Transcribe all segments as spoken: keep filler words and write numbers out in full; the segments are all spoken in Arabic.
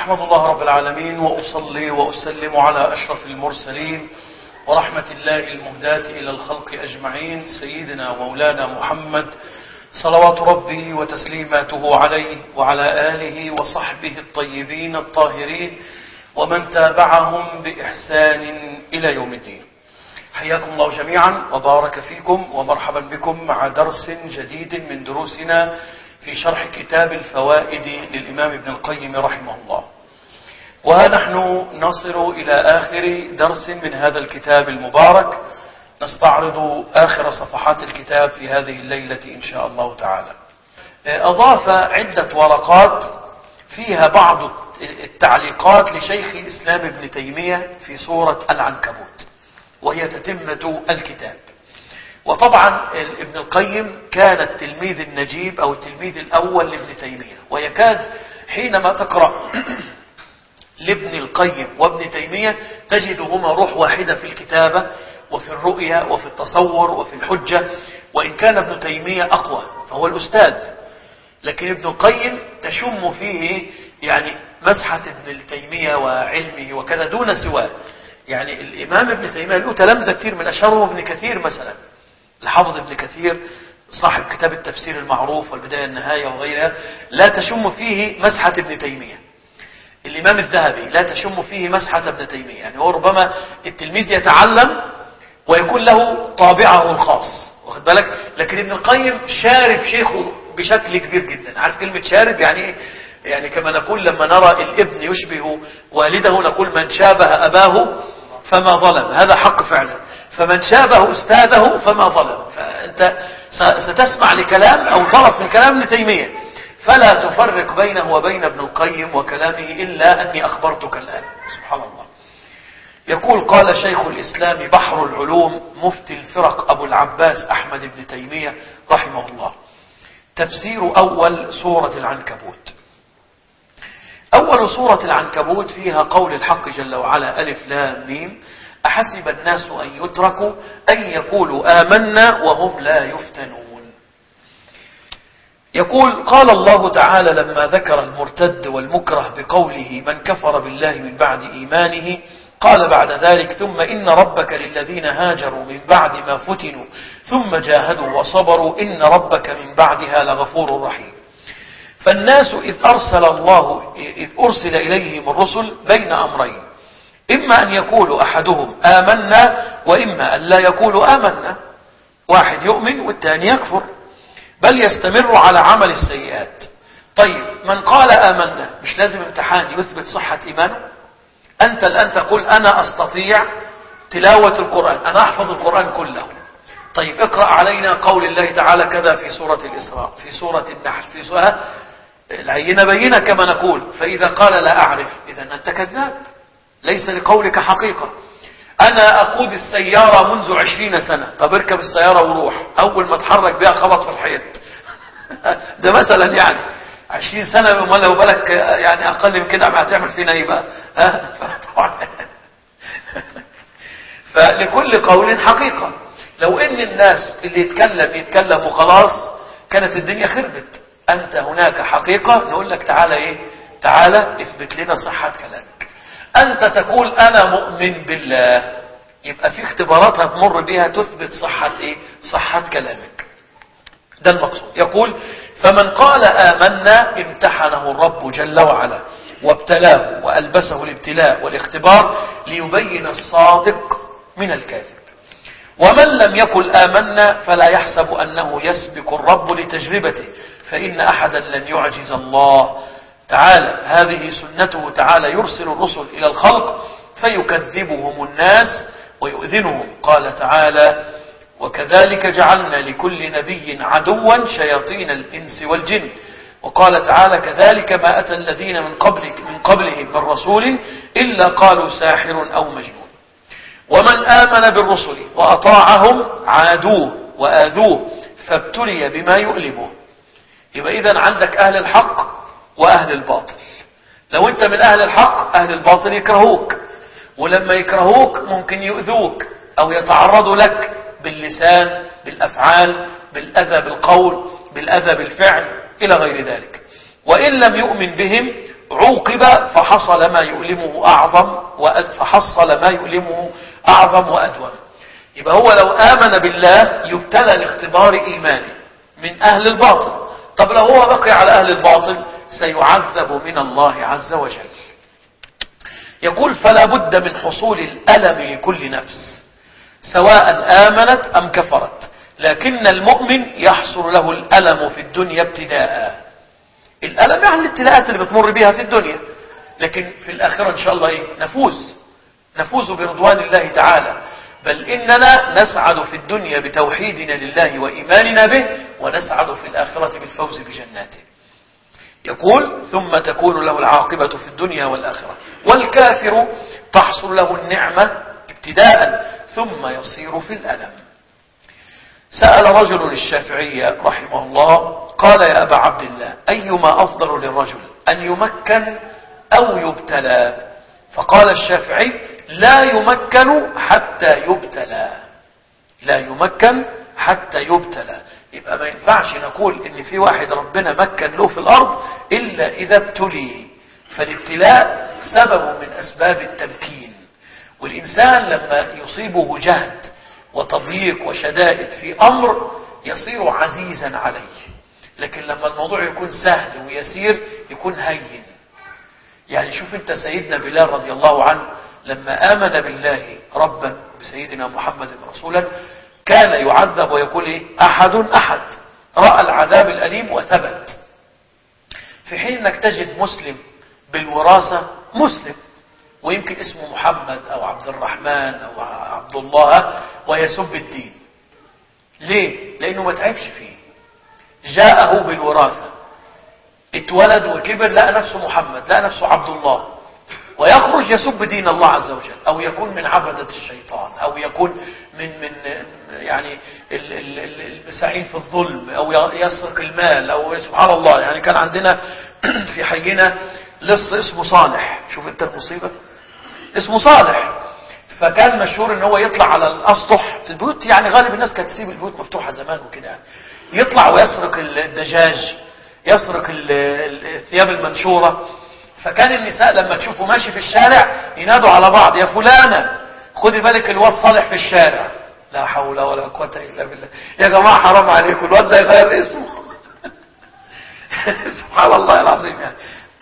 أحمد الله رب العالمين وأصلي وأسلم على أشرف المرسلين ورحمة الله المهداة إلى الخلق أجمعين سيدنا ومولانا محمد صلوات ربي وتسليماته عليه وعلى آله وصحبه الطيبين الطاهرين ومن تابعهم بإحسان إلى يوم الدين. حياكم الله جميعا وبارك فيكم ومرحبا بكم مع درس جديد من دروسنا في شرح كتاب الفوائد للإمام ابن القيم رحمه الله. وها نحن نصل إلى آخر درس من هذا الكتاب المبارك، نستعرض آخر صفحات الكتاب في هذه الليلة إن شاء الله تعالى. أضاف عدة ورقات فيها بعض التعليقات لشيخ الإسلام ابن تيمية في سورة العنكبوت، وهي تتمة الكتاب. وطبعا ابن القيم كان التلميذ النجيب أو التلميذ الأول لابن تيمية، ويكاد حينما تقرأ لابن القيم وابن تيمية تجدهما روح واحدة في الكتابة وفي الرؤية وفي التصور وفي الحجة، وإن كان ابن تيمية أقوى فهو الأستاذ، لكن ابن القيم تشم فيه يعني مسحة ابن تيمية وعلمه وكذا دون سواه. يعني الإمام ابن تيمية له تلامذة كثير، من أشهرهم ابن كثير مثلا، الحافظ ابن كثير صاحب كتاب التفسير المعروف والبداية النهاية وغيرها، لا تشم فيه مسحة ابن تيمية. الإمام الذهبي لا تشم فيه مسحة ابن تيمية، يعني هو ربما التلميذ يتعلم ويكون له طابعه الخاص، واخد بالك، لكن ابن القيم شارب شيخه بشكل كبير جدا. عارف كلمة شارب يعني ايه؟ يعني كما نقول لما نرى الابن يشبه والده نقول من شابه أباه فما ظلم، هذا حق فعلا. فمن شابه أستاذه فما ظلم. فأنت ستسمع لكلام أو طرف من كلام ابن تيمية فلا تفرق بينه وبين ابن القيم وكلامه إلا أني أخبرتك الآن. سبحان الله. يقول قال شيخ الإسلام بحر العلوم مفتي الفرق أبو العباس أحمد بن تيمية رحمه الله: تفسير أول سورة العنكبوت. أول سورة العنكبوت فيها قول الحق جل وعلا: ألف لام ميم أحسب الناس أن يتركوا أن يقولوا آمنا وهم لا يفتنون. يقول قال الله تعالى لما ذكر المرتد والمكره بقوله من كفر بالله من بعد إيمانه قال بعد ذلك: ثم إن ربك للذين هاجروا من بعد ما فتنوا ثم جاهدوا وصبروا إن ربك من بعدها لغفور رحيم. فالناس إذ أرسل الله إذ أرسل إليهم الرسل بين أمرين: إما أن يقولوا أحدهم آمنا وإما أن لا يقولوا آمنا، واحد يؤمن والثاني يكفر، بل يستمر على عمل السيئات. طيب من قال آمنا مش لازم امتحان يثبت صحة إيمانه؟ أنت الآن تقول أنا أستطيع تلاوة القرآن، أنا أحفظ القرآن كله. طيب اقرأ علينا قول الله تعالى كذا في سورة الإسراء، في سورة النحل، في سورة العينة بينة كما نقول. فإذا قال لا أعرف إذن أنت كذاب، ليس لقولك حقيقة. أنا أقود السيارة منذ عشرين سنة. طب اركب السيارة وروح، أول ما تحرك بها خبط في الحيط ده مثلا يعني عشرين سنة، وما لو بالك يعني أقل من كده هتعمل فينا إيه بقى؟ فلكل قول حقيقة. لو إن الناس اللي يتكلم يتكلم وخلاص كانت الدنيا خربت. أنت هناك حقيقة نقول لك تعالى إيه؟ تعالى اثبت لنا صحة كلامك. أنت تقول أنا مؤمن بالله، يبقى في اختبارات هتمر بها تثبت صحة إيه؟ صحة كلامك. ده المقصود. يقول فمن قال آمنا امتحنه الرب جل وعلا وابتلاه وألبسه الابتلاء والاختبار ليبين الصادق من الكاذب. ومن لم يقل آمنا فلا يحسب أنه يسبق الرب لتجربته، فإن أحدا لن يعجز الله تعالى. هذه سنته تعالى، يرسل الرسل إلى الخلق فيكذبهم الناس ويؤذنهم. قال تعالى: وكذلك جعلنا لكل نبي عدوا شياطين الإنس والجن. وقال تعالى: كذلك ما أتى الذين من قبلك من قبلهم من رسول إلا قالوا ساحر أو مجنون. ومن آمن بالرسل وأطاعهم عادوه وآذوه فابتلي بما يؤلمه. يبقى إذن عندك أهل الحق وأهل الباطل. لو أنت من أهل الحق أهل الباطل يكرهوك، ولما يكرهوك ممكن يؤذوك أو يتعرضوا لك باللسان بالأفعال بالأذى بالقول بالأذى بالفعل إلى غير ذلك. وإن لم يؤمن بهم عوقب فحصل ما يؤلمه أعظم فحصل ما يؤلمه أعظم وأدوم. يبقى هو لو آمن بالله يبتلى لاختبار إيمانه من أهل الباطل. طب لو هو بقي على أهل الباطل سيعذب من الله عز وجل. يقول فلا بد من حصول الألم لكل نفس سواء آمنت أم كفرت، لكن المؤمن يحصل له الألم في الدنيا ابتداء. الألم يعني الابتلاءات اللي بتمر بها في الدنيا، لكن في الآخرة إن شاء الله إيه؟ نفوز نفوز برضوان الله تعالى. بل إننا نسعد في الدنيا بتوحيدنا لله وإيماننا به، ونسعد في الآخرة بالفوز بجناته. يقول ثم تكون له العاقبة في الدنيا والآخرة. والكافر تحصل له النعمة ابتداء ثم يصير في الألم. سأل رجل الشافعي رحمه الله قال يا أبا عبد الله أيما أفضل للرجل أن يمكن أو يبتلى؟ فقال الشافعي لا يمكن حتى يبتلى، لا يمكن حتى يبتلى. يبقى ما ينفعش نقول ان في واحد ربنا مكن له في الارض الا اذا ابتلي. فالابتلاء سبب من اسباب التمكين، والانسان لما يصيبه جهد وتضييق وشدائد في امر يصير عزيزا عليه، لكن لما الموضوع يكون سهل ويسير يكون هين. يعني شوف انت سيدنا بلال رضي الله عنه لما آمن بالله ربا بسيدنا محمد رسولا كان يعذب ويقول ايه احد احد، رأى العذاب الأليم وثبت. في حين انك تجد مسلم بالوراثة مسلم ويمكن اسمه محمد او عبد الرحمن او عبد الله ويسب الدين. ليه؟ لانه ما تعبش فيه، جاءه بالوراثة، اتولد وكبر لقى نفسه محمد، لقى نفسه عبد الله، ويخرج يسب دين الله عز وجل، او يكون من عبدة الشيطان، او يكون من من يعني المساعين في الظلم، او يسرق المال، او سبحان الله. يعني كان عندنا في حينا لص اسمه صالح، شوف انت المصيبة، اسمه صالح. فكان مشهور ان هو يطلع على الاسطح في البيوت، يعني غالب الناس كانت تسيب البيوت مفتوحة زمان وكده، يعني يطلع ويسرق الدجاج، يسرق الثياب المنشورة. فكان النساء لما تشوفه ماشي في الشارع ينادوا على بعض يا فلانة خدي بالك الواد صالح في الشارع. لا حول ولا قوة إلا بالله. يا جماعة حرام عليكم، الواد ده يغير اسمه. سبحان الله العظيم. يعني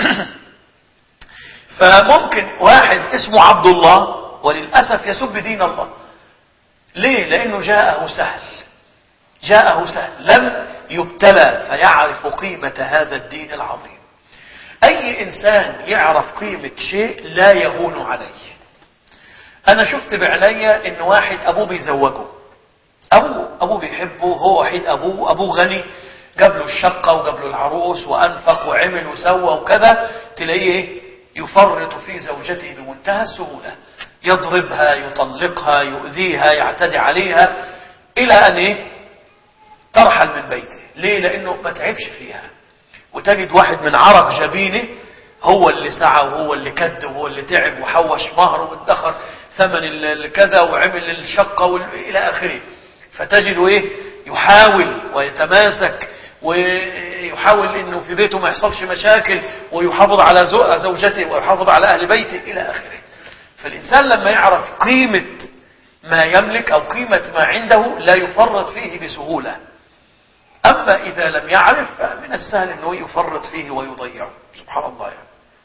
فممكن واحد اسمه عبد الله وللأسف يسب دين الله. ليه؟ لأنه جاءه سهل، جاءه سهل، لم يبتلى فيعرف قيمة هذا الدين العظيم. أي إنسان يعرف قيمة شيء لا يهون عليه. أنا شفت بعينيا إن واحد أبوه بيزوجه، أو أبوه بيحبه، هو وحيد أبوه، أبوه غني، جاب له الشقة وجاب له العروس وأنفق وعمل وسوى وكذا، تلاقيه يفرط في زوجته بمنتهى السهولة، يضربها، يطلقها، يؤذيها، يعتدي عليها، إلى أن إيه؟ ترحل من بيته. ليه؟ لأنه ما تعبش فيها. وتجد واحد من عرق جبينه هو اللي سعى وهو اللي كد وهو اللي تعب وحوش مهر وادخر ثمن الكذا وعمل الشقة إلى آخره. فتجد إيه؟ يحاول ويتماسك ويحاول إنه في بيته ما يحصلش مشاكل، ويحافظ على زوجته ويحافظ على أهل بيته إلى آخره. فالإنسان لما يعرف قيمة ما يملك أو قيمة ما عنده لا يفرط فيه بسهولة. أما إذا لم يعرف فمن السهل أنه يفرط فيه ويضيعه. سبحان الله. يعني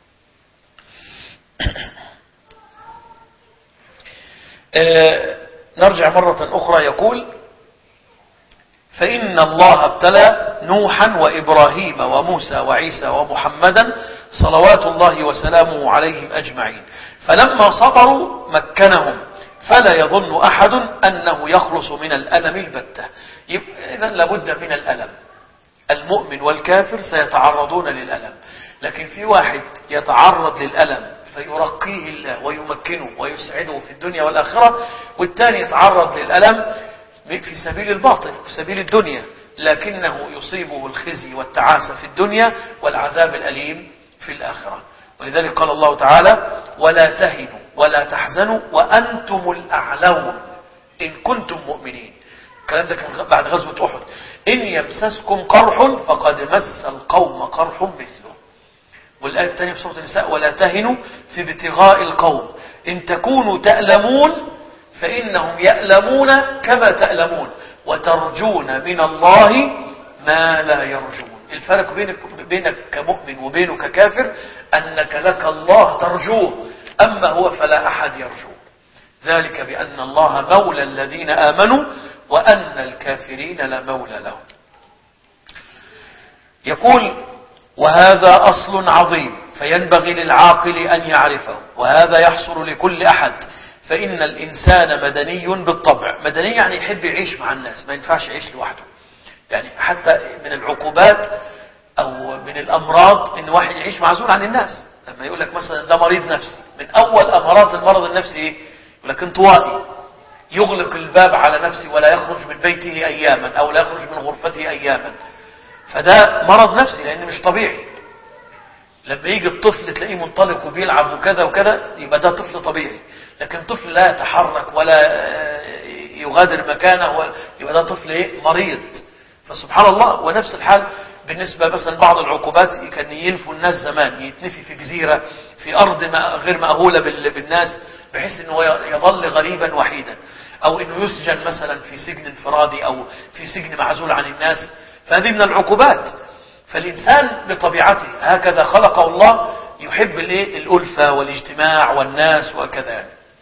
آه نرجع مرة أخرى. يقول فإن الله ابتلى نوحا وإبراهيم وموسى وعيسى ومحمدا صلوات الله وسلامه عليهم أجمعين، فلما صبروا مكنهم، فلا يظن أحد أنه يخلص من الألم البتة. إذن لابد من الألم. المؤمن والكافر سيتعرضون للألم، لكن في واحد يتعرض للألم فيرقيه الله ويمكنه ويسعده في الدنيا والآخرة، والثاني يتعرض للألم في سبيل الباطل في سبيل الدنيا، لكنه يصيبه الخزي والتعاسة في الدنيا والعذاب الأليم في الآخرة. ولذلك قال الله تعالى ولا تهنوا ولا تحزنوا وأنتم الأعلون إن كنتم مؤمنين. الكلام ده كان بعد غزوة أحد. إن يمسسكم قرح فقد مس القوم قرح مثله. والآية الثانية في سورة النساء ولا تهنوا في ابتغاء القوم إن تكونوا تألمون فإنهم يألمون كما تألمون وترجون من الله ما لا يرجون. الفرق بينك, بينك كمؤمن وبينك ككافر أنك لك الله ترجوه، أما هو فلا أحد يرجوه. ذلك بأن الله مولى الذين آمنوا وأن الكافرين لا مولى لهم. يقول وهذا أصل عظيم فينبغي للعاقل أن يعرفه، وهذا يحصل لكل أحد، فإن الإنسان مدني بالطبع. مدني يعني يحب يعيش مع الناس، ما ينفعش يعيش لوحده. يعني حتى من العقوبات أو من الأمراض إن واحد يعيش معزول عن الناس. لما يقول لك مثلا ده مريض نفسي، من أول أمراض المرض النفسي إيه؟ يقول لك انطوائي، يغلق الباب على نفسه ولا يخرج من بيته أياما أو لا يخرج من غرفته أياما. فده مرض نفسي لأنه مش طبيعي. لما يجي الطفل تلاقيه منطلق وبيلعب وكذا وكذا يبقى ده طفل طبيعي، لكن طفل لا يتحرك ولا يغادر مكانه يبقى ده طفل ايه؟ مريض. فسبحان الله. ونفس الحال بالنسبة مثلا بعض العقوبات كان ينفوا الناس زمان، يتنفي في جزيرة في أرض غير مأهولة بالناس بحيث أنه يظل غريبا وحيدا، أو أنه يسجن مثلا في سجن انفرادي أو في سجن معزول عن الناس. فهذه من العقوبات. فالإنسان بطبيعته هكذا خلقه الله يحب الألفة والاجتماع والناس وكذا.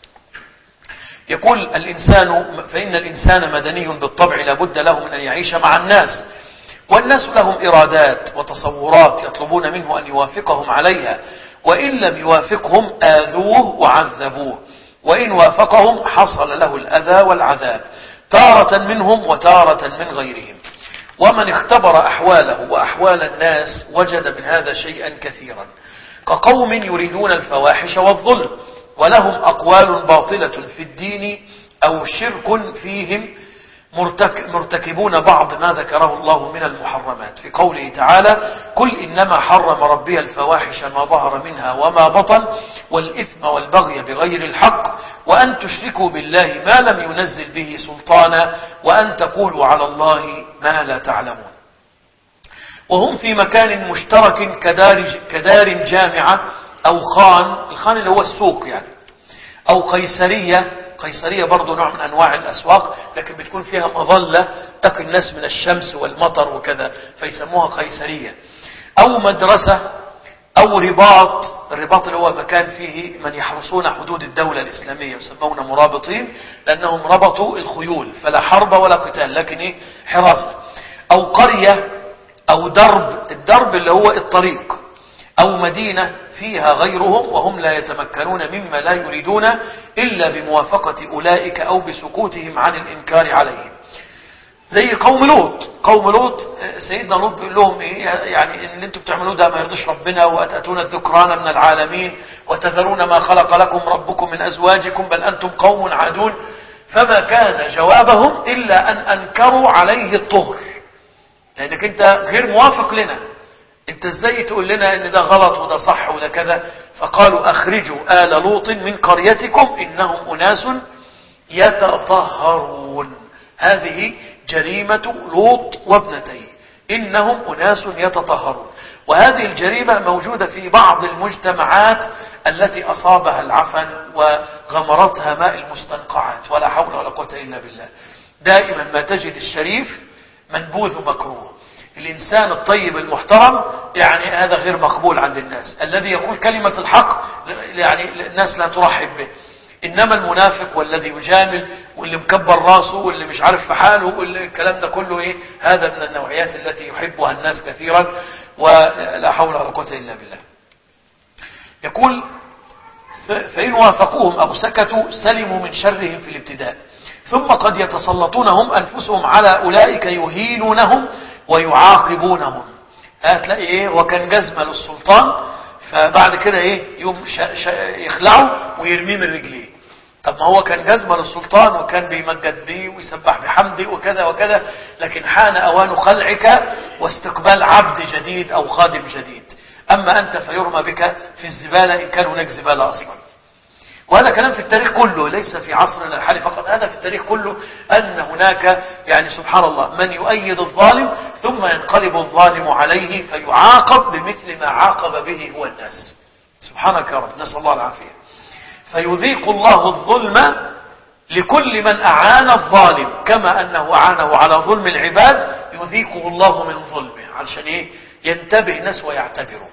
يقول الإنسان فإن الإنسان مدني بالطبع لابد له من أن يعيش مع الناس، والناس لهم إرادات وتصورات يطلبون منه أن يوافقهم عليها، وإن لم يوافقهم آذوه وعذبوه، وإن وافقهم حصل له الأذى والعذاب تارة منهم وتارة من غيرهم. ومن اختبر أحواله وأحوال الناس وجد من هذا شيئا كثيرا، كقوم يريدون الفواحش والظلم ولهم أقوال باطلة في الدين أو شرك فيهم مرتكبون بعض ما ذكره الله من المحرمات في قوله تعالى قل إنما حرم ربي الفواحش ما ظهر منها وما بطن والإثم والبغي بغير الحق وأن تشركوا بالله ما لم ينزل به سلطانا وأن تقولوا على الله ما لا تعلمون. وهم في مكان مشترك كدار, كدار جامعة أو خان، الخان اللي هو السوق يعني، أو قيسرية. قيسرية برضو نوع من أنواع الأسواق لكن بتكون فيها مظلة تقي الناس من الشمس والمطر وكذا فيسموها قيسرية، أو مدرسة، أو رباط. الرباط اللي هو مكان فيه من يحرسون حدود الدولة الإسلامية يسمون مرابطين لأنهم ربطوا الخيول فلا حرب ولا قتال لكن إيه؟ حراسة. أو قرية أو درب، الدرب اللي هو الطريق، أو مدينة فيها غيرهم وهم لا يتمكنون مما لا يريدون إلا بموافقة أولئك أو بسكوتهم عن الإنكار عليهم. زي قوم لوط. قوم لوط سيدنا لوط بيقول لهم إيه؟ يعني إن اللي انتم بتعملوه ده ما يرضيش ربنا، وأتأتون الذكران من العالمين وتذرون ما خلق لكم ربكم من أزواجكم بل أنتم قوم عادون. فما كان جوابهم إلا أن أنكروا عليه الطهر، لأنك أنت غير موافق لنا، انت ازاي تقول لنا ان ده غلط وده صح وده كذا. فقالوا اخرجوا آل لوط من قريتكم انهم اناس يتطهرون. هذه جريمة لوط وابنتيه، انهم اناس يتطهرون. وهذه الجريمة موجودة في بعض المجتمعات التي اصابها العفن وغمرتها ماء المستنقعات، ولا حول ولا قوة الا بالله. دائما ما تجد الشريف منبوذ مكروه، الإنسان الطيب المحترم يعني هذا غير مقبول عند الناس، الذي يقول كلمة الحق يعني الناس لا ترحب به. إنما المنافق والذي يجامل واللي مكبر راسه واللي مش عارف في حاله والكلام ده كله إيه؟ هذا من النوعيات التي يحبها الناس كثيرا ولا حول ولا قوة إلا بالله. يقول فإن وافقوهم أو سكتوا سلموا من شرهم في الابتداء، ثم قد يتسلطون هم أنفسهم على أولئك يهينونهم ويعاقبونهم. هتلاقي ايه؟ وكان جزمة للسلطان فبعد كده ايه؟ يوم يخلعه ويرميه من رجليه. طب ما هو كان جزمة للسلطان وكان بيمجد به ويسبح بحمده وكذا وكذا، لكن حان اوان خلعك واستقبال عبد جديد او خادم جديد. اما انت فيرمى بك في الزبالة ان كان هناك زبالة اصلا. وهذا كلام في التاريخ كله، ليس في عصرنا الحالي فقط، هذا في التاريخ كله، أن هناك يعني سبحان الله من يؤيد الظالم ثم ينقلب الظالم عليه فيعاقب بمثل ما عاقب به هو الناس. سبحانك يا رب، نسأل الله العافية. فيذيق الله الظلم لكل من أعان الظالم، كما أنه أعانه على ظلم العباد يذيقه الله من ظلمه، علشان إيه؟ ينتبه الناس ويعتبروا.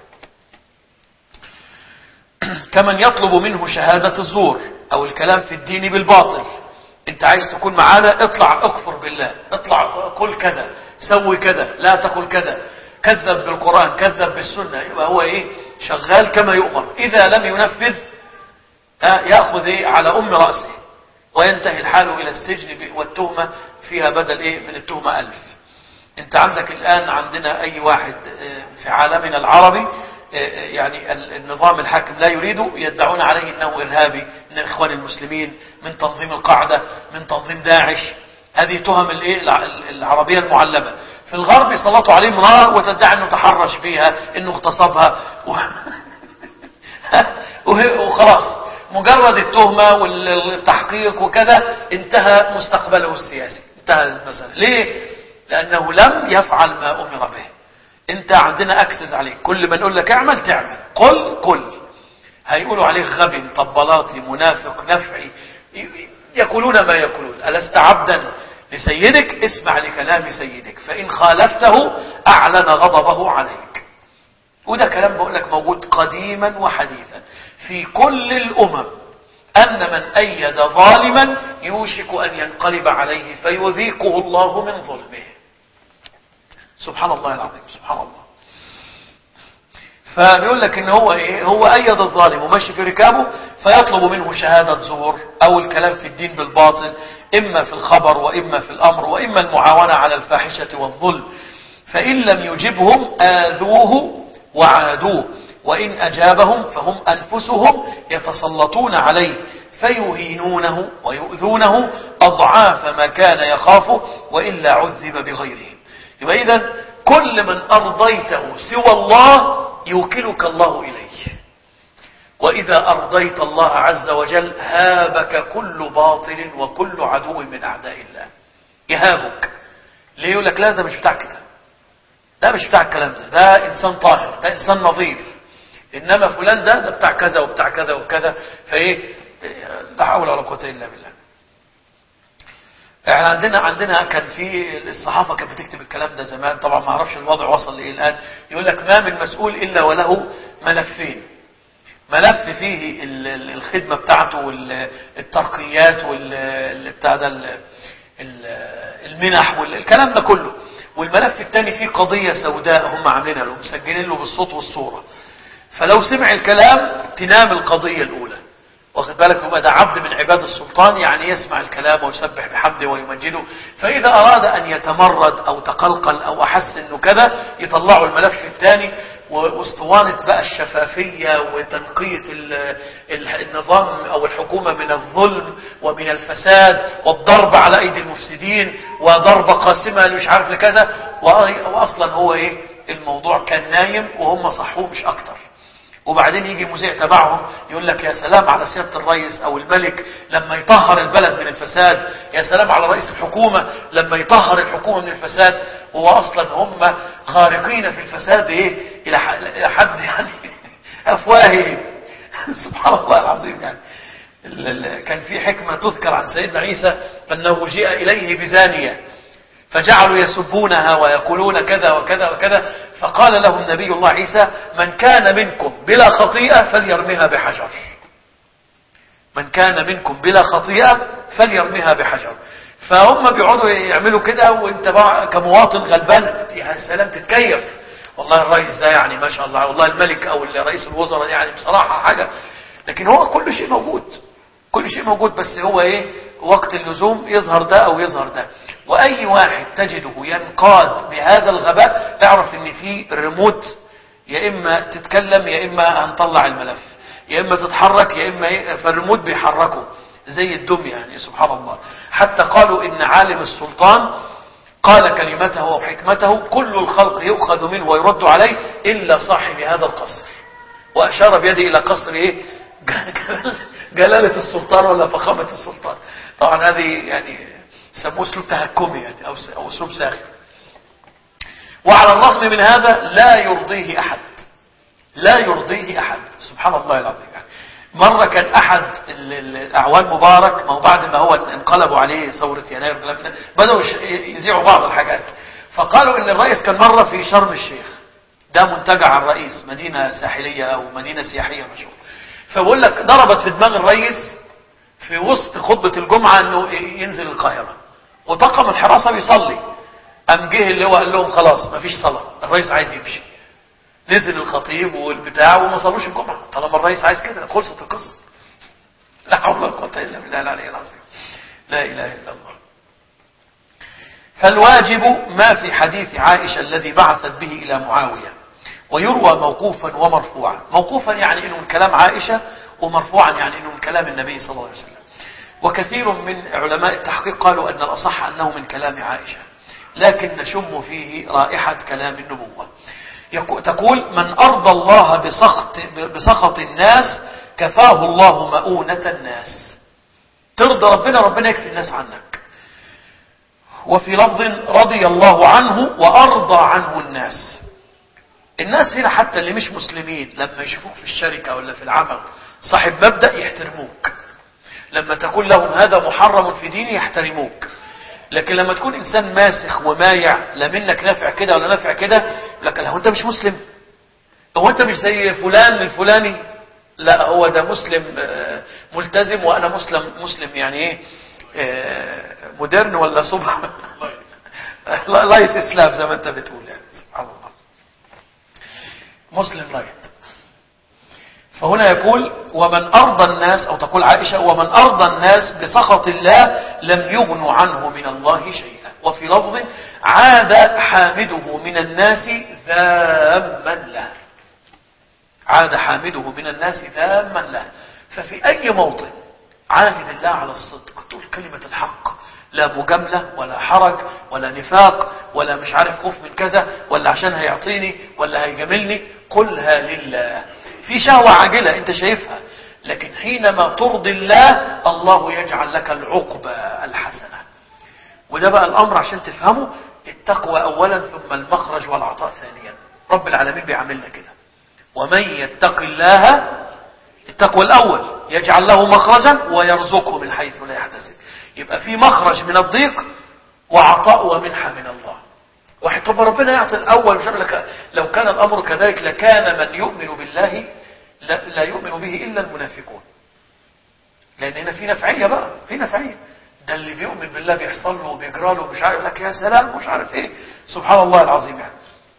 كمن يطلب منه شهادة الزور أو الكلام في الدين بالباطل. انت عايز تكون معانا، اطلع اكفر بالله، اطلع قل كذا، سوي كذا، لا تقل كذا، كذب بالقرآن، كذب بالسنة، يبقى هو ايه؟ شغال كما يؤمر. اذا لم ينفذ يأخذ ايه؟ على ام رأسه، وينتهي الحال الى السجن، والتهمة فيها بدل ايه؟ من التهمة الف. انت عندك الان، عندنا اي واحد في عالمنا العربي يعني النظام الحاكم لا يريده، يدعون عليه انه ارهابي من الاخوان المسلمين، من تنظيم القاعدة، من تنظيم داعش. هذه تهم الايه؟ العربية المعلبة. في الغرب سلطوا عليه امرأة وتدعي انه تحرش فيها، انه اغتصبها و... وخلاص، مجرد التهمة والتحقيق وكذا انتهى مستقبله السياسي، انتهى المسألة. ليه؟ لانه لم يفعل ما امر به. انت عندنا اكسس عليك، كل ما نقول لك اعمل تعمل، قل قل. هيقولوا عليك غبي، طبلاطي، منافق، نفعي، يقولون ما يقولون. ألست عبدا لسيدك؟ اسمع لكلام سيدك، فإن خالفته أعلن غضبه عليك. وده كلام بقول لك موجود قديما وحديثا في كل الأمم، أن من أيد ظالما يوشك أن ينقلب عليه فيذيقه الله من ظلمه. سبحان الله العظيم، سبحان الله. فبيقول لك ان هو ايه؟ هو ايد الظالم وماشي في ركابه، فيطلب منه شهادة زور او الكلام في الدين بالباطل، اما في الخبر واما في الامر، واما المعاونة على الفاحشة والظلم. فان لم يجبهم آذوه وعادوه، وان اجابهم فهم انفسهم يتسلطون عليه فيهينونه ويؤذونه اضعاف ما كان يخافه، والا عذب بغيره. يبقى اذا كل من ارضيته سوى الله يوكلك الله إليه، وإذا أرضيت الله عز وجل هابك كل باطل وكل عدو من أعداء الله، يهابك. ليه؟ يقول لك لا ده مش بتاع كده، ده مش بتاع الكلام ده، ده إنسان طاهر، ده إنسان نظيف، إنما فلان ده ده بتاع كذا وبتاع كذا وكذا. فإيه؟ لا حول ولا قوة إلا بالله. احنا عندنا عندنا كان في الصحافة كانت بتكتب الكلام ده زمان، طبعا ما اعرفش الوضع وصل لايه الان. يقول لك ما من مسؤول الا وله ملفين، ملف فيه الخدمة بتاعته والترقيات والبتاع ده المنح والكلام ده كله، والملف الثاني فيه قضية سوداء هم عاملينها له، مسجلين له بالصوت والصورة، فلو سمع الكلام تنام القضية الاولى، واخد بالك؟ يبقى ده عبد من عباد السلطان، يعني يسمع الكلام ويسبح بحمده ويمجده. فإذا أراد أن يتمرد أو تقلقل أو أحس أنه كذا، يطلعوا الملف الثاني، واسطوانة بقى الشفافية وتنقية النظام أو الحكومة من الظلم ومن الفساد والضرب على أيدي المفسدين وضرب قاسمة مش عارف لكذا. وأصلا هو إيه؟ الموضوع كان نايم وهم صحوه مش أكتر. وبعدين يجي مذيع تبعهم يقول لك يا سلام على سيادة الرئيس او الملك لما يطهر البلد من الفساد، يا سلام على رئيس الحكومة لما يطهر الحكومة من الفساد. هو اصلا هم غارقين في الفساد ايه الى حد يعني افواههم. سبحان الله العظيم. يعني كان في حكمة تذكر عن سيدنا عيسى انه جاء اليه بزانية فجعلوا يسبونها ويقولون كذا وكذا وكذا، فقال لهم نبي الله عيسى من كان منكم بلا خطيئة فليرمها بحجر، من كان منكم بلا خطيئة فليرمها بحجر. فهم بيقعدوا يعملوا كده، وانت بقى كمواطن غلبان يا سلام تتكيف، والله الرئيس ده يعني ما شاء الله، والله الملك او رئيس الوزراء يعني بصراحة حاجة. لكن هو كل شيء موجود، كل شيء موجود، بس هو ايه؟ وقت اللزوم يظهر ده او يظهر ده. واي واحد تجده ينقاد بهذا الغباء اعرف ان في ريموت، يا اما تتكلم يا اما هنطلع الملف، يا اما تتحرك يا اما ايه، فالريموت بيحركه زي الدم يعني. سبحان الله. حتى قالوا ان عالم السلطان قال كلمته وحكمته كل الخلق يؤخذ منه ويرد عليه الا صاحب هذا القصر، واشار بيده الى قصر ايه؟ جلالة السلطان ولا فخامة السلطان. طبعا هذه يعني يسموه اسلوب تهكمي يعني او او اسلوب ساخر. وعلى الرغم من هذا لا يرضيه احد، لا يرضيه احد، سبحان الله العظيم. يعني مرة كان احد الاعوان مبارك، ما هو بعد ما هو انقلبوا عليه ثورة يناير بدأوا يذيعوا بعض الحاجات، فقالوا ان الرئيس كان مرة في شرم الشيخ، ده منتجع الرئيس، مدينة ساحلية او مدينة سياحية مشهورة. فبقول لك ضربت في دماغ الرئيس في وسط خطبة الجمعة انه ينزل القاهرة، وطاقم الحراسة بيصلي، قام جه اللي هو قال لهم خلاص مفيش صلاة، الرئيس عايز يمشي. نزل الخطيب والبتاع وما صلوش الجمعة، طالما الرئيس عايز كده خلصت القصة. لا حول ولا قوة الا بالله العلي العظيم، لا اله الا الله. فالواجب ما في حديث عائشة الذي بعثت به الى معاوية، ويروى موقوفا ومرفوعا. موقوفا يعني انه من كلام عائشة، ومرفوعا يعني انه من كلام النبي صلى الله عليه وسلم. وكثير من علماء التحقيق قالوا ان الاصح انه من كلام عائشة، لكن نشم فيه رائحة كلام النبوة. تقول: من أرضى الله بسخط, بسخط الناس كفاه الله مؤونة الناس. ترضى ربنا، ربنا يكفي الناس عنك. وفي لفظ: رضي الله عنه وأرضى عنه الناس. الناس هنا حتى اللي مش مسلمين لما يشوفوك في الشركة ولا في العمل صاحب مبدأ يحترموك، لما تقول لهم هذا محرم في ديني يحترموك. لكن لما تكون انسان ماسخ ومايع، لا منك نافع كده ولا نافع كده، لك هو انت مش مسلم، هو انت مش زي فلان الفلاني، لا هو ده مسلم ملتزم وانا مسلم مسلم يعني ايه مودرن ولا صبح لايت اسلام زي ما انت بتقول يعني. سبحان الله، مسلم لايت. فهنا يقول: ومن أرضى الناس، أو تقول عائشة: ومن أرضى الناس بسخط الله لم يغنوا عنه من الله شيئا. وفي لفظ: عاد حامده من الناس ذاما له. عاد حامده من الناس ذاما له. ففي أي موطن عاهد الله على الصدق، تقول كلمة الحق، لا مجاملة ولا حرج ولا نفاق ولا مش عارف خوف من كذا ولا عشان هيعطيني ولا هيجاملني، قلها لله. في شهوة عاجلة انت شايفها، لكن حينما ترضي الله الله يجعل لك العقبة الحسنة. وده بقى الامر عشان تفهمه، التقوى اولا ثم المخرج والعطاء ثانيا. رب العالمين بيعملنا كده: ومن يتق الله، التقوى الاول، يجعل له مخرجا ويرزقه من حيث لا يحتسب. يبقى في مخرج من الضيق وعطاء ومنحة من الله. واحد: طب ربنا يعطي الاول، مش لك لو كان الامر كذلك لكان من يؤمن بالله لا, لا يؤمن به الا المنافقون. لان هنا في نفعيه بقى، في نفعيه. ده اللي بيؤمن بالله بيحصل له وبيجرى له مش عارف لك يا سلام مش عارف ايه، سبحان الله العظيم يعني.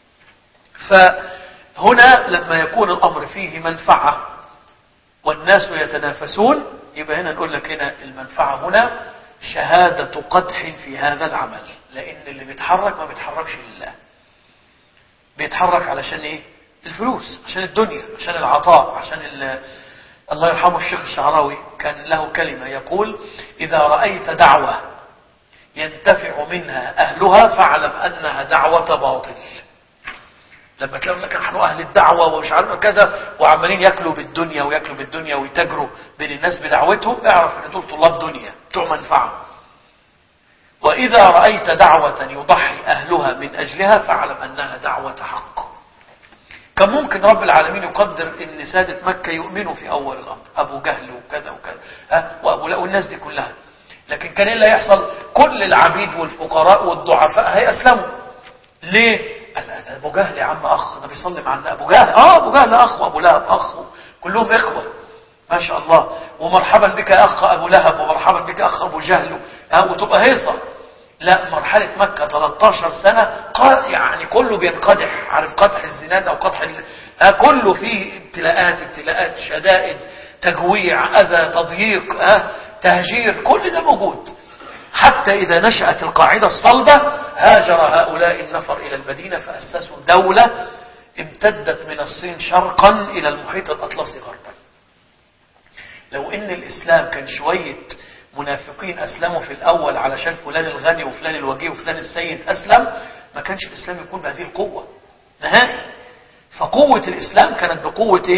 فهنا لما يكون الامر فيه منفعه والناس يتنافسون، يبقى هنا نقول لك هنا المنفعه هنا شهادة قدح في هذا العمل، لأن اللي بيتحرك ما بيتحركش لله، بيتحرك علشان ايه؟ الفلوس، عشان الدنيا، عشان العطاء، عشان الله يرحمه الشيخ الشعراوي كان له كلمة يقول: إذا رأيت دعوة ينتفع منها أهلها فاعلم أنها دعوة باطل. لما تلاقوا لك نحن أهل الدعوة ومش عارف كذا وعمالين يأكلوا بالدنيا ويأكلوا بالدنيا ويتجروا بين الناس بدعوتهم، اعرف ان دول طلاب دنيا بتوع منفعة. وإذا رأيت دعوة يضحي أهلها من أجلها فاعلم أنها دعوة حق. كان ممكن رب العالمين يقدر ان سادة مكة يؤمنوا في أول الأمر، أبو جهل وكذا وكذا ها وأبو لا والناس دي كلها، لكن كان إيه اللي يحصل؟ كل العبيد والفقراء والضعفاء هيأسلموا. ليه؟ قال ده ابو جهل يا عم اخ، ده بيصلي معنا ابو جهل، اه ابو جهل اخ، وابو لهب اخ، كلهم اخوه ما شاء الله، ومرحبا بك يا اخ ابو لهب ومرحبا بك اخ ابو جهل، ها وتبقى هيصه. لا، مرحله مكه ثلاثة عشر سنه يعني كله بينقدح، عارف قدح الزناد او قدح ال... ها كله فيه ابتلاءات ابتلاءات شدائد، تجويع، اذى، تضييق، ها تهجير، كل ده موجود. حتى إذا نشأت القاعدة الصلبة هاجر هؤلاء النفر إلى المدينة فأسسوا دولة امتدت من الصين شرقا إلى المحيط الأطلسي غربا. لو إن الإسلام كان شوية منافقين أسلموا في الأول علشان فلان الغني وفلان الوجيه وفلان السيد أسلم، ما كانش الإسلام يكون بهذه القوة نهائي. فقوة الإسلام كانت بقوة إيه؟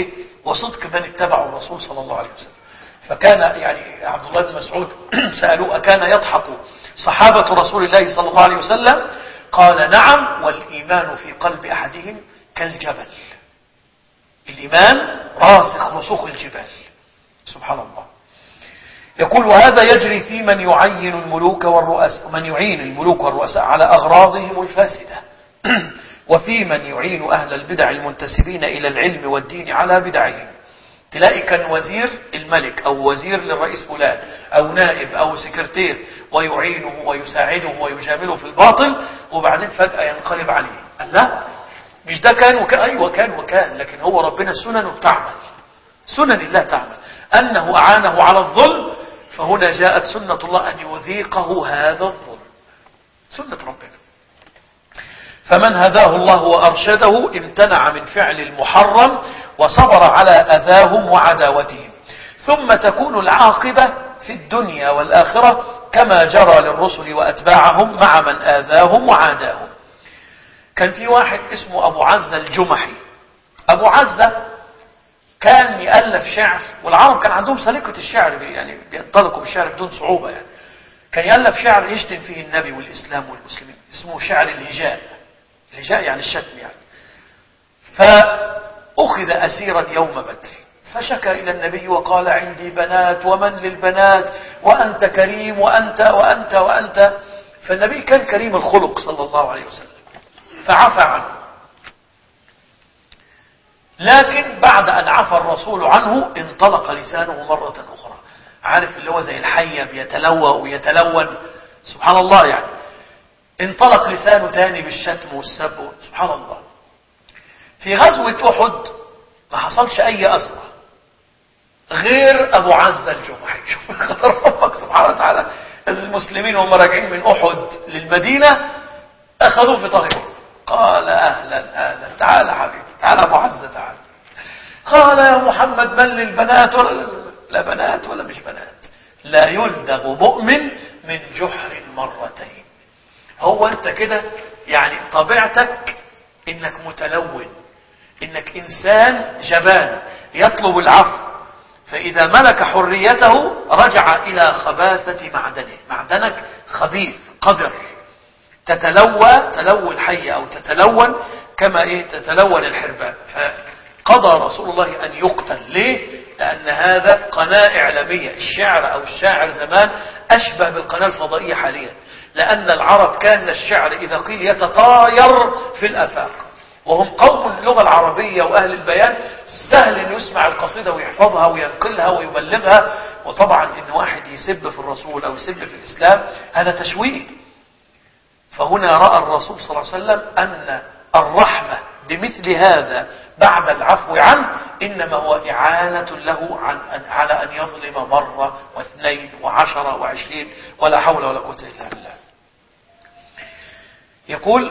وصدق من اتبعوا الرسول صلى الله عليه وسلم. فكان يعني عبد الله بن مسعود سألوه أكان يضحك صحابة رسول الله صلى الله عليه وسلم؟ قال نعم، والإيمان في قلب أحدهم كالجبل. الإيمان راسخ رسوخ الجبال. سبحان الله. يقول وهذا يجري في من يعين الملوك والرؤساء، من يعين الملوك والرؤساء على أغراضهم الفاسدة، وفي من يعين أهل البدع المنتسبين إلى العلم والدين على بدعهم. تلاقي كان وزير الملك أو وزير للرئيس فلان أو نائب أو سكرتير، ويعينه ويساعده ويجامله في الباطل، وبعدين فجأة ينقلب عليه. لا، مش ده كان وكان، أيوة كان وكان، لكن هو ربنا سننه بتعمل، سنن الله تعمل، أنه أعانه على الظلم، فهنا جاءت سنة الله أن يذيقه هذا الظلم، سنة ربنا. فمن هداه الله وأرشده امتنع من فعل المحرم وصبر على أذاهم وعداوتهم، ثم تكون العاقبة في الدنيا والآخرة كما جرى للرسل وأتباعهم مع من آذاهم وعاداهم. كان في واحد اسمه أبو عزة الجمحي. أبو عزة كان يألف شعر، والعرب كان عندهم سليقة الشعر، يعني بينطلقوا بالشعر بدون صعوبة. يعني كان يألف شعر يشتم فيه النبي والإسلام والمسلمين، اسمه شعر الهجاء. الهجاء يعني الشتم يعني. فأخذ أسيرا يوم بدر، فشكى إلى النبي وقال عندي بنات ومن للبنات وأنت كريم وأنت وأنت وأنت. فالنبي كان كريم الخلق صلى الله عليه وسلم فعفى عنه. لكن بعد أن عفى الرسول عنه انطلق لسانه مرة أخرى. عارف اللي هو زي الحية بيتلوى ويتلون، سبحان الله. يعني انطلق لسانه تاني بالشتم والسب، سبحان الله. في غزوة أحد ما حصلش أي أسرى غير أبو عزة الجمحي. شوف خطر ربك سبحانه وتعالى. المسلمين هم راجعين من أحد للمدينة أخذوه في طريقه، قال أهلا أهلا، تعال حبيبي، تعال أبو عزة تعال. قال يا محمد من للبنات؟ ولا لا بنات ولا مش بنات، لا يلدغ مؤمن من جحر مرتين. هو أنت كده يعني طبيعتك إنك متلون، إنك إنسان جبان يطلب العفو، فإذا ملك حريته رجع إلى خباثة معدنه. معدنك خبيث قذر، تتلوى تلوى الحية أو تتلون كما إيه تتلون الحرباء. فقضى رسول الله أن يقتل. ليه؟ لأن هذا قناة إعلامية. الشعر أو الشاعر زمان أشبه بالقناة الفضائية حاليا، لأن العرب كان الشعر إذا قيل يتطاير في الآفاق، وهم قوم اللغة العربية وأهل البيان، سهل أن يسمع القصيدة ويحفظها وينقلها ويبلغها. وطبعا أن واحد يسب في الرسول أو يسب في الإسلام هذا تشويه. فهنا رأى الرسول صلى الله عليه وسلم أن الرحمة بمثل هذا بعد العفو عنه إنما هو إعانة له عن على أن يظلم مرة واثنين وعشرة وعشرين، ولا حول ولا قوة إلا بالله. يقول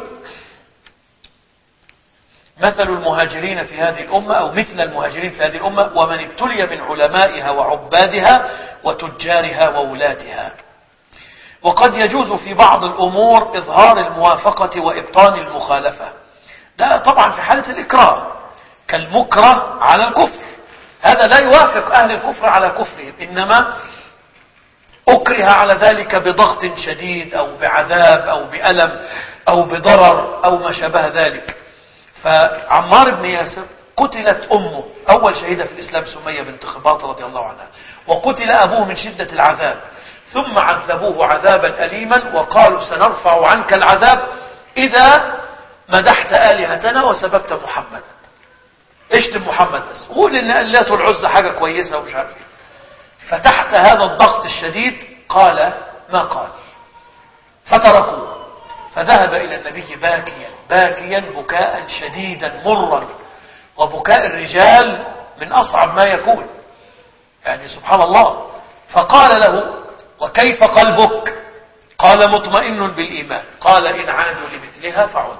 مثل المهاجرين في هذه الأمة، أو مثل المهاجرين في هذه الأمة، ومن ابتلي من علمائها وعبادها وتجارها وولاتها. وقد يجوز في بعض الأمور إظهار الموافقة وإبطان المخالفة، ده طبعا في حالة الإكراه، كالمكره على الكفر. هذا لا يوافق أهل الكفر على كفرهم، إنما أكره على ذلك بضغط شديد أو بعذاب أو بألم أو بضرر أو ما شابه ذلك. فعمار بن ياسر قتلت أمه، أول شهيدة في الإسلام سمية بنت خباط رضي الله عنها، وقتل أبوه من شدة العذاب، ثم عذبوه عذابا أليما وقالوا سنرفع عنك العذاب إذا مدحت آلهتنا وسببت محمد. اشتم محمد بس، قول إن آلهة العزة حاجة كويسة ومش عارف. فتحت هذا الضغط الشديد قال ما قال، فتركوه. فذهب إلى النبي باكيا باكيا بكاء شديدا مرا، وبكاء الرجال من أصعب ما يكون، يعني سبحان الله. فقال له وكيف قلبك؟ قال مطمئن بالإيمان. قال إن عادوا لمثلها فعد.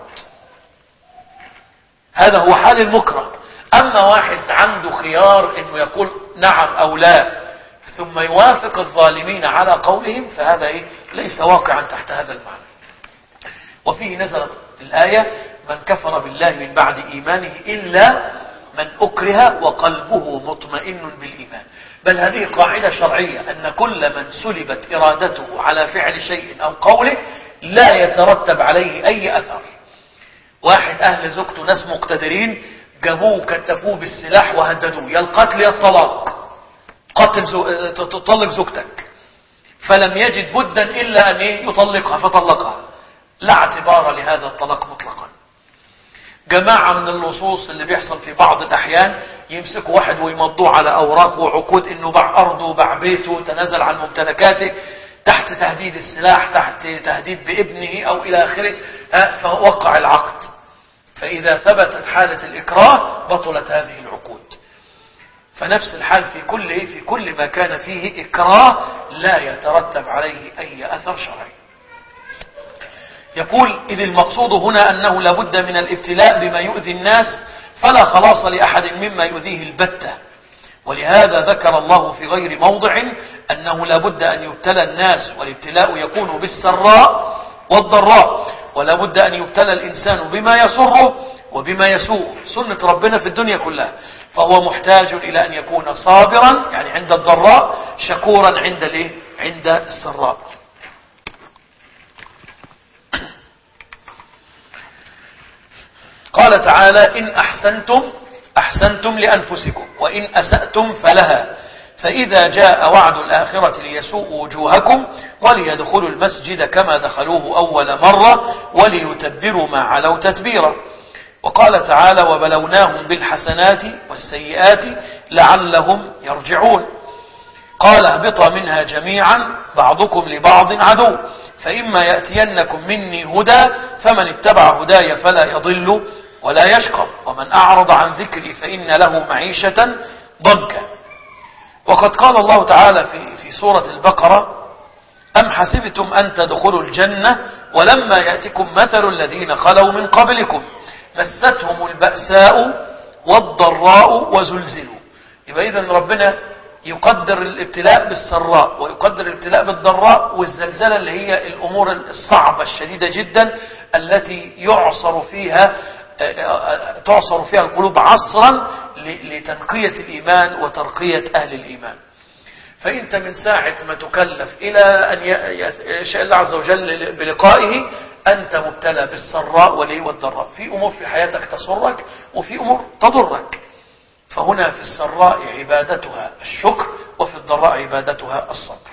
هذا هو حال المكره. أما واحد عنده خيار إنه يقول نعم أو لا ثم يوافق الظالمين على قولهم، فهذا إيه؟ ليس واقعا تحت هذا المعنى. وفيه نزلت الآية من كفر بالله من بعد إيمانه إلا من أكره وقلبه مطمئن بالإيمان. بل هذه قاعدة شرعية أن كل من سلبت إرادته على فعل شيء أو قوله لا يترتب عليه أي أثر. واحد أهل زوجته ناس مقتدرين جابوه كتفوه بالسلاح وهددوه يا القتل يا الطلاق، قتل زو... تطلق زوجتك، فلم يجد بدا إلا أن يطلقها فطلقها، لا اعتبار لهذا الطلاق مطلقا. جماعة من اللصوص اللي بيحصل في بعض الأحيان يمسكوا واحد ويمضوه على أوراق وعقود إنه باع أرضه وباع بيته تنازل عن ممتلكاته تحت تهديد السلاح، تحت تهديد بابنه أو إلى آخره، فوقع العقد. فإذا ثبتت حالة الإكراه بطلت هذه العقود. فنفس الحال في كل في كل ما كان فيه إكراه لا يترتب عليه أي أثر شرعي. يقول: إذ المقصود هنا أنه لابد من الابتلاء بما يؤذي الناس، فلا خلاص لأحد مما يؤذيه البتة. ولهذا ذكر الله في غير موضع أنه لابد أن يبتلى الناس، والابتلاء يكون بالسراء والضراء، ولا بد أن يبتلى الإنسان بما يسره وبما يسوءه، سنة ربنا في الدنيا كلها. فهو محتاج إلى أن يكون صابرا يعني عند الضراء، شكورا عند الايه؟ عند السراء. قال تعالى: إن أحسنتم أحسنتم لأنفسكم وإن أسأتم فلها، فإذا جاء وعد الآخرة ليسوء وجوهكم وليدخلوا المسجد كما دخلوه أول مرة وليتبروا ما علوا تتبيرا. وقال تعالى: وبلوناهم بالحسنات والسيئات لعلهم يرجعون. قال: اهبطا منها جميعا بعضكم لبعض عدو، فإما يأتينكم مني هدى فمن اتبع هداي فلا يضل ولا يشقى، ومن أعرض عن ذكري فإن له معيشة ضنكا. وقد قال الله تعالى في في سورة البقرة: أم حسبتم أن تدخلوا الجنة ولما يأتكم مثل الذين خلوا من قبلكم مستهم البأساء والضراء وزلزلوا. يبقى إذن ربنا يقدر الابتلاء بالسراء ويقدر الابتلاء بالضراء والزلزلة اللي هي الأمور الصعبة الشديدة جدا التي يعصر فيها تعصر فيها القلوب عصرا لتنقية الإيمان وترقية أهل الإيمان. فأنت من ساعة ما تكلف إلى أن يشاء الله عز وجل بلقائه أنت مبتلى بالسراء والضراء. في أمور في حياتك تسرك وفي أمور تضرك. فهنا في السراء عبادتها الشكر وفي الضراء عبادتها الصبر.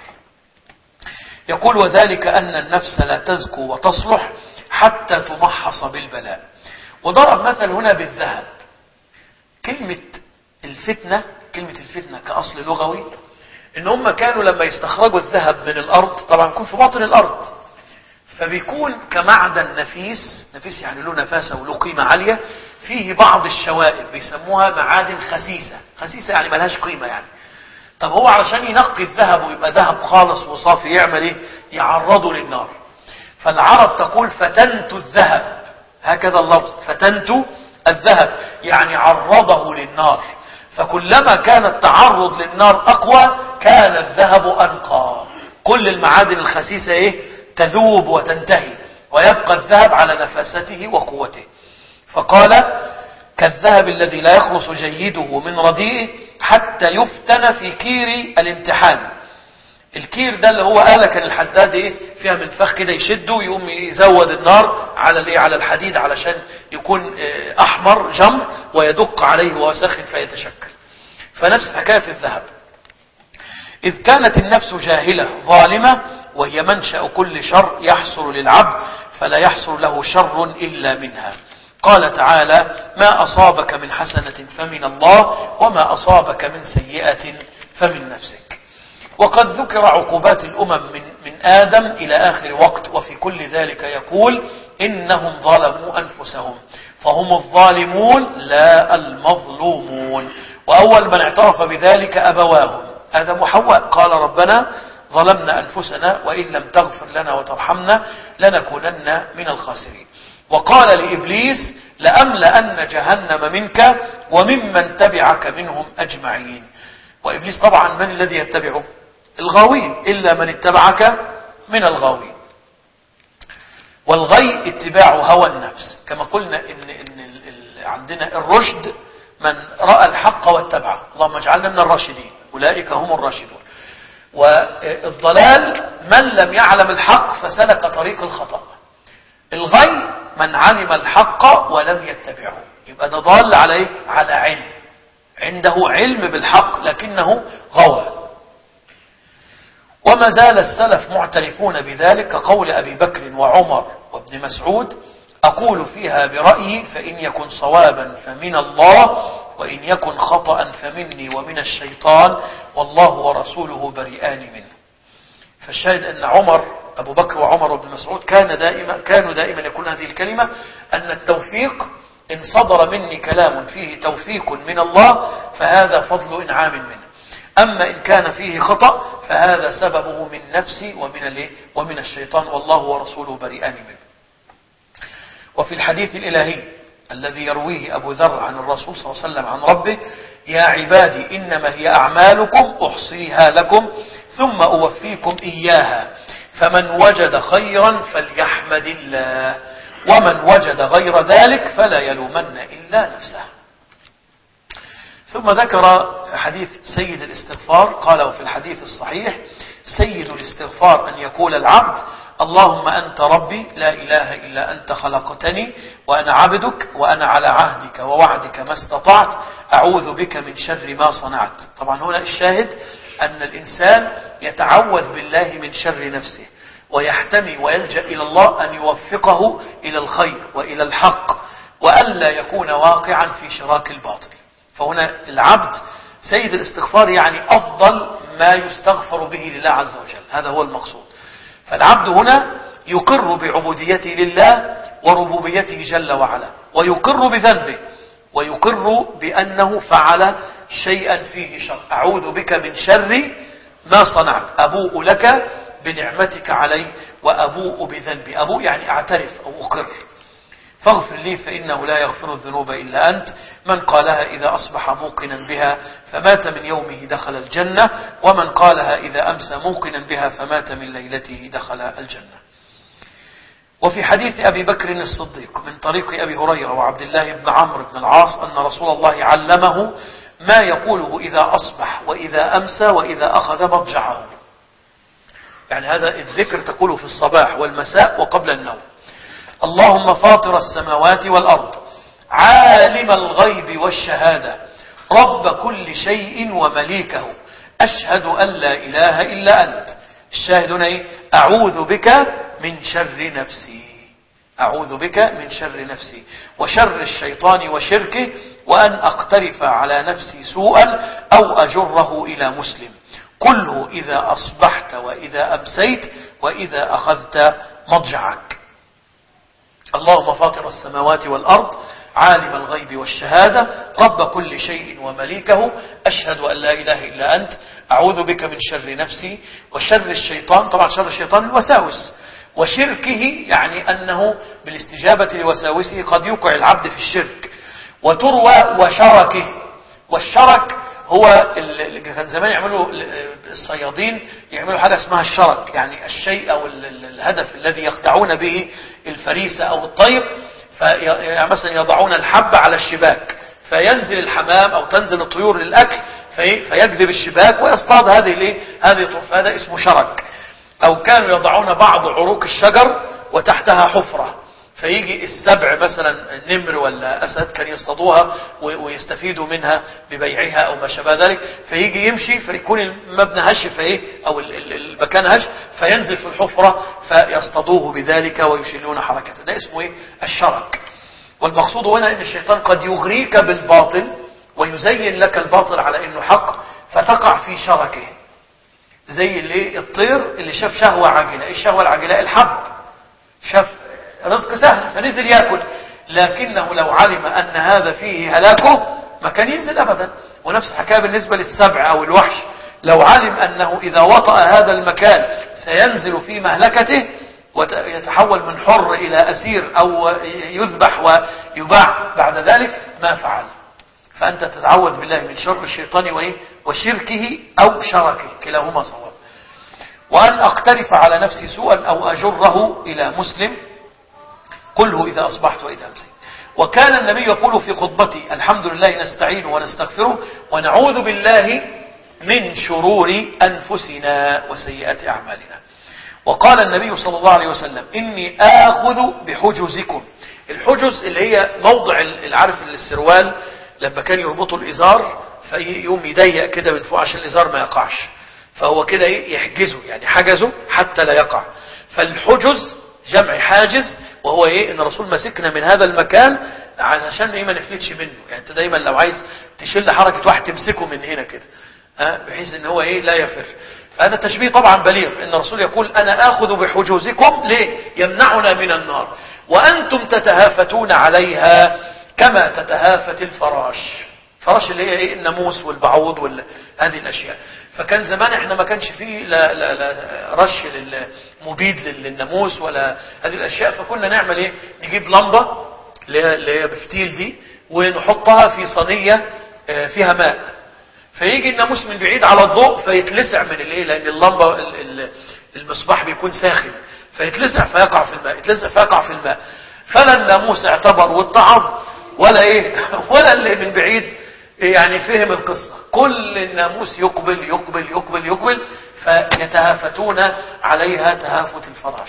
يقول: وذلك أن النفس لا تزكو وتصلح حتى تمحص بالبلاء. وضرب مثل هنا بالذهب. كلمة الفتنة كلمة الفتنة كأصل لغوي إن هم كانوا لما يستخرجوا الذهب من الأرض، طبعا يكون في باطن الأرض، فبيكون كمعدن نفيس، نفيس يعني له نفاسة وله قيمة عالية، فيه بعض الشوائب بيسموها معادن خسيسة. خسيسة يعني ملهاش قيمة يعني. طب هو علشان ينقي الذهب ويبقى ذهب خالص وصافي يعمل ايه؟ يعرضه للنار. فالعرب تقول: فتنت الذهب، هكذا اللفظ، فتنت الذهب يعني عرضه للنار. فكلما كان التعرض للنار أقوى كان الذهب أنقى. كل المعادن الخسيسة ايه؟ تذوب وتنتهي ويبقى الذهب على نفاسته وقوته. فقال: كالذهب الذي لا يخلص جيده من رديئه حتى يفتن في كير الامتحان. الكير ده اللي هو آلة كان الحداد ايه فيها منفخ كده يشده ويقوم يزود النار على الايه على الحديد علشان يكون احمر جمر ويدق عليه وهو ساخن فيتشكل. فنفس الحكايه في الذهب. إذ كانت النفس جاهلة ظالمة وهي منشأ كل شر يحصل للعبد فلا يحصل له شر إلا منها. قال تعالى: ما أصابك من حسنة فمن الله وما أصابك من سيئة فمن نفسك. وقد ذكر عقوبات الأمم من, من آدم إلى آخر وقت، وفي كل ذلك يقول: إنهم ظلموا أنفسهم فهم الظالمون لا المظلومون. وأول من اعترف بذلك أبواهم آدم وحواء. قال: ربنا ظلمنا أنفسنا وإن لم تغفر لنا وترحمنا لنكونن من الخاسرين. وقال لإبليس: لأملأن جهنم منك وممن تبعك منهم أجمعين. وإبليس طبعا من الذي يتبعه؟ الغاوين، إلا من اتبعك من الغاوين. والغي اتباع هوى النفس. كما قلنا إن, إن ال ال عندنا الرشد من رأى الحق واتبعه. اللهم اجعلنا من الراشدين، أولئك هم الراشدون. والضلال من لم يعلم الحق فسلك طريق الخطأ. الغي من علم الحق ولم يتبعه، يبقى ده ضال على ايه؟ على علم، عنده علم بالحق لكنه غوى. وما زال السلف معترفون بذلك كقول أبي بكر وعمر وابن مسعود: أقول فيها برأيي فإن يكن صوابا فمن الله وإن يكن خطأ فمني ومن الشيطان والله ورسوله بريئان منه. فالشاهد أن عمر أبو بكر وعمر وابن مسعود كان دائما كانوا دائما يقولون هذه الكلمة، أن التوفيق إن صدر مني كلام فيه توفيق من الله فهذا فضل إنعام منه، أما إن كان فيه خطأ فهذا سببه من نفسي ومن ومن الشيطان والله ورسوله بريئان منه. وفي الحديث الإلهي الذي يرويه أبو ذر عن الرسول صلى الله عليه وسلم عن ربه: يا عبادي إنما هي أعمالكم أحصيها لكم ثم أوفيكم إياها فمن وجد خيرا فليحمد الله ومن وجد غير ذلك فلا يلومن إلا نفسه. ثم ذكر حديث سيد الاستغفار، قال في الحديث الصحيح: سيد الاستغفار أن يقول العبد: اللهم أنت ربي لا إله إلا أنت خلقتني وأنا عبدك وأنا على عهدك ووعدك ما استطعت أعوذ بك من شر ما صنعت. طبعا هنا الشاهد أن الإنسان يتعوذ بالله من شر نفسه ويحتمي ويلجأ إلى الله أن يوفقه إلى الخير وإلى الحق وألا يكون واقعا في شراك الباطل. فهنا العبد سيد الاستغفار يعني أفضل ما يستغفر به لله عز وجل، هذا هو المقصود. فالعبد هنا يقر بعبوديته لله وربوبيته جل وعلا، ويقر بذنبه، ويقر بأنه فعل شيئا فيه شر. أعوذ بك من شر ما صنعت، أبوء لك بنعمتك علي وأبوء بذنبي. أبوء يعني أعترف أو أقر. فاغفر لي فإنه لا يغفر الذنوب إلا أنت. من قالها إذا أصبح موقنا بها فمات من يومه دخل الجنة، ومن قالها إذا أمسى موقنا بها فمات من ليلته دخل الجنة. وفي حديث أبي بكر الصديق من طريق أبي هريرة وعبد الله بن عمرو بن العاص أن رسول الله علمه ما يقوله إذا أصبح وإذا أمسى وإذا أخذ مضجعه. يعني هذا الذكر تقوله في الصباح والمساء وقبل النوم: اللهم فاطر السماوات والأرض عالم الغيب والشهادة رب كل شيء ومليكه أشهد أن لا إله إلا أنت. الشاهد هنا إيه؟ أعوذ بك من شر نفسي، أعوذ بك من شر نفسي وشر الشيطان وشركه وأن أقترف على نفسي سوءا أو أجره إلى مسلم كله إذا أصبحت وإذا أمسيت وإذا أخذت مضجعك. اللهم فاطر السماوات والأرض عالم الغيب والشهادة رب كل شيء ومليكه أشهد أن لا إله إلا أنت أعوذ بك من شر نفسي وشر الشيطان. طبعا شر الشيطان الوساوس، وشركه يعني أنه بالاستجابة لوساوسه قد يوقع العبد في الشرك. وتروى وشركه، والشرك هو اللي كان زمان يعملوا الصيادين يعملوا حاجة اسمها الشرك، يعني الشيء أو الهدف الذي يخدعون به الفريسة أو الطير. فمثلا يضعون الحبة على الشباك فينزل الحمام أو تنزل الطيور للأكل فيجذب الشباك ويصطاد هذه الايه هذه الطيور، فهذا اسمه شرك. أو كانوا يضعون بعض عروق الشجر وتحتها حفرة فيجي السبع مثلا نمر ولا أسد كان يصطادوها ويستفيدوا منها ببيعها أو ما شابه ذلك، فيجي يمشي فيكون المبنى هش فإيه أو المكان هش فينزل في الحفرة فيصطادوه بذلك ويشيلون حركته. ده اسمه إيه؟ الشرك. والمقصود هنا أن الشيطان قد يغريك بالباطل ويزين لك الباطل على أنه حق فتقع في شركه. زي اللي الطير اللي شاف شهوة عاجلة، إيه الشهوة العاجلة؟ الحب، شاف رزق سهل فنزل يأكل، لكنه لو علم أن هذا فيه هلاكه ما كان ينزل أبدا. ونفس الحكاية بالنسبة للسبع أو الوحش، لو علم أنه إذا وطأ هذا المكان سينزل في مهلكته ويتحول من حر إلى أسير أو يذبح ويباع بعد ذلك ما فعل. فأنت تتعوذ بالله من شر الشيطان وإيه؟ وشركه أو شركه، كلاهما صواب. وأن أقترف على نفسي سوءا أو أجره إلى مسلم كله إذا أصبحت وإذا أمسيت. وكان النبي يقول في خطبته: الحمد لله نستعين ونستغفره ونعوذ بالله من شرور أنفسنا وسيئات أعمالنا. وقال النبي صلى الله عليه وسلم: إني آخذ بحجزكم. الحجز اللي هي موضع العارف السروال لما كان يربطوا الإزار فيقوم يضيق كده من فوق عشان الإزار ما يقعش، فهو كده يحجزه، يعني حجزه حتى لا يقع. فالحجز جمع حاجز، وهو ايه؟ ان الرسول مسكنا من هذا المكان عشان ايه؟ ما نفلتش منه. يعني انت دايما لو عايز تشيل حركة واحد تمسكه من هنا كده، ها، بحيث ان هو ايه؟ لا يفر. فهذا تشبيه طبعا بليغ، ان الرسول يقول: انا اخذ بحجوزكم. ليه؟ يمنعنا من النار وانتم تتهافتون عليها كما تتهافت الفراش. فراش اللي هي ايه؟ الناموس والبعوض وهذه الاشياء. فكان زمان احنا ما كانش فيه لا, لا, لا رش مبيد للناموس ولا هذه الاشياء، فكنا نعمل ايه؟ نجيب لمبة اللي هي بفتيل دي ونحطها في صينية فيها ماء، فيجي الناموس من بعيد على الضوء فيتلسع من الايه؟ لان اللمبة المصباح بيكون ساخن، فيتلسع فيقع في الماء، يتلسع فيقع في الماء. فلا الناموس اعتبر واتعظ ولا ايه ولا اللي من بعيد يعني فهم القصة. كل الناموس يقبل يقبل يقبل يقبل فيتهافتون عليها تهافت الفراش.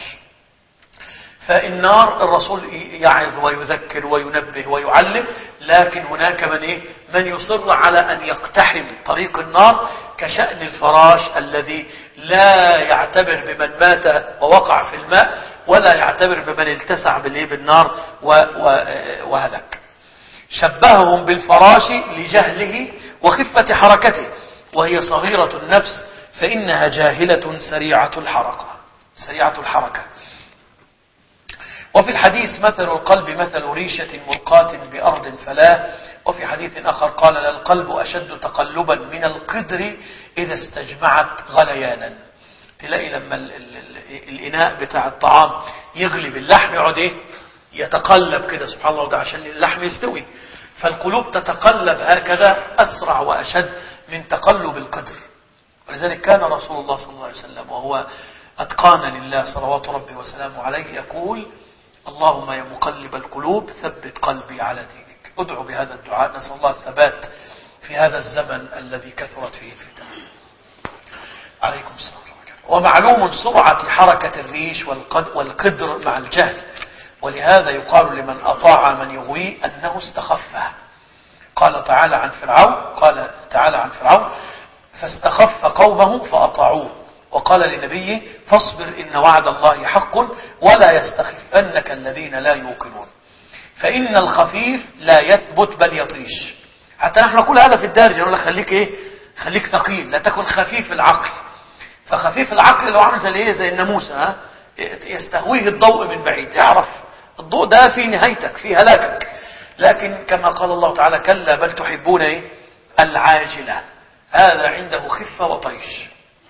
فالنار الرسول يعظ ويذكر وينبه ويعلم، لكن هناك من ايه؟ من يصر على ان يقتحم طريق النار، كشأن الفراش الذي لا يعتبر بمن مات ووقع في الماء ولا يعتبر بمن التسع بالايه؟ بالنار وهلك. شبههم بالفراش لجهله وخفة حركته، وهي صغيرة النفس فإنها جاهلة سريعة الحركة سريعة الحركة. وفي الحديث: مثل القلب مثل ريشة ملقاة بأرض فلاة. وفي حديث آخر قال: القلب أشد تقلبا من القدر إذا استجمعت غليانا. تلاقي لما ال ال ال الإناء بتاع الطعام يغلب اللحم يقعد ايه؟ يتقلب كده، سبحان الله، ده عشان اللحم يستوي. فالقلوب تتقلب هكذا أسرع وأشد من تقلب القدر. ولذلك كان رسول الله صلى الله عليه وسلم وهو أتقان لله صلوات ربي وسلامه عليه يقول: اللهم يا مقلب القلوب ثبت قلبي على دينك. ادعو بهذا الدعاء، نسأل الله الثبات في هذا الزمن الذي كثرت فيه الفتن. عليكم السلام. ومعلوم سرعة حركة الريش والقدر مع الجهل، ولهذا يقال لمن أطاع من يغوي أنه استخفه. قال تعالى عن فرعون قال تعالى عن فرعون فاستخف قومه فأطاعوه. وقال لنبيه: فاصبر إن وعد الله حق ولا يستخفنك الذين لا يوقنون. فإن الخفيف لا يثبت بل يطيش. حتى نحن نقول هذا في الدارجة، نقول لك خليك إيه؟ خليك ثقيل، لا تكن خفيف العقل. فخفيف العقل اللي هو عامل زي ايه؟ زي الناموس، ها، يستهويه الضوء من بعيد، يعرف الضوء ده في نهايتك، في هلاكك. لكن كما قال الله تعالى: كلا بل تحبون ايه؟ العاجلة. هذا عنده خفة وطيش.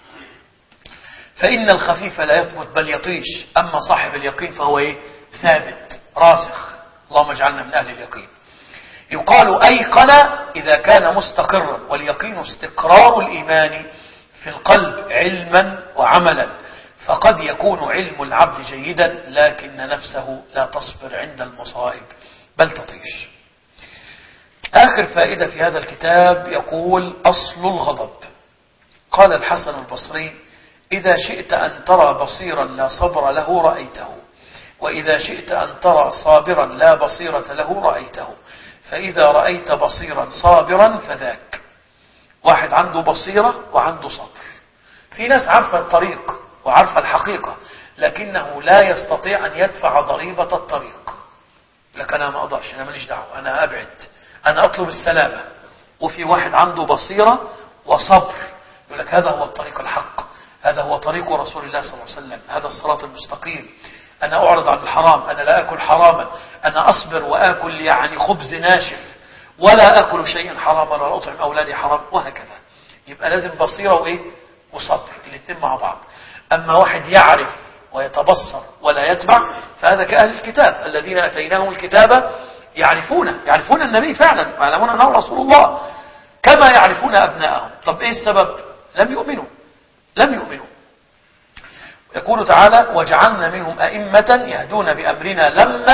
فإن الخفيف لا يثبت بل يطيش، أما صاحب اليقين فهو ايه؟ ثابت راسخ. اللهم اجعلنا من أهل اليقين. يقال أيقن إذا كان مستقرا، واليقين استقرار الإيمان في القلب علما وعملا. فقد يكون علم العبد جيدا لكن نفسه لا تصبر عند المصائب بل تطيش. آخر فائدة في هذا الكتاب يقول: أصل الغضب. قال الحسن البصري: إذا شئت أن ترى بصيرا لا صبر له رأيته، وإذا شئت أن ترى صابرا لا بصيرة له رأيته، فإذا رأيت بصيرا صابرا فذاك. واحد عنده بصيرة وعنده صبر. في ناس عارفة الطريق وعارفة الحقيقة، لكنه لا يستطيع أن يدفع ضريبة الطريق. لك أنا ما أقدرش، أنا ماليش دعوة، أنا أبعد، أنا أطلب السلامة. وفي واحد عنده بصيرة وصبر، يقول لك هذا هو الطريق الحق، هذا هو طريق رسول الله صلى الله عليه وسلم، هذا الصراط المستقيم. أنا أعرض عن الحرام، أنا لا أكل حراما، أنا أصبر وآكل يعني خبز ناشف، ولا أكل شيئا حراما ولا أطعم أولادي حرام، وهكذا. يبقى لازم بصيرة وإيه؟ وصبر، الاثنين مع بعض. أما واحد يعرف ويتبصر ولا يتبع فهذا كأهل الكتاب الذين أتيناهم الكتاب يعرفونه، يعرفون النبي فعلا ويعلمون أنه رسول الله كما يعرفون أبناءهم. طب إيه السبب؟ لم يؤمنوا لم يؤمنوا. يقول تعالى: وجعلنا منهم أئمة يهدون بأمرنا لما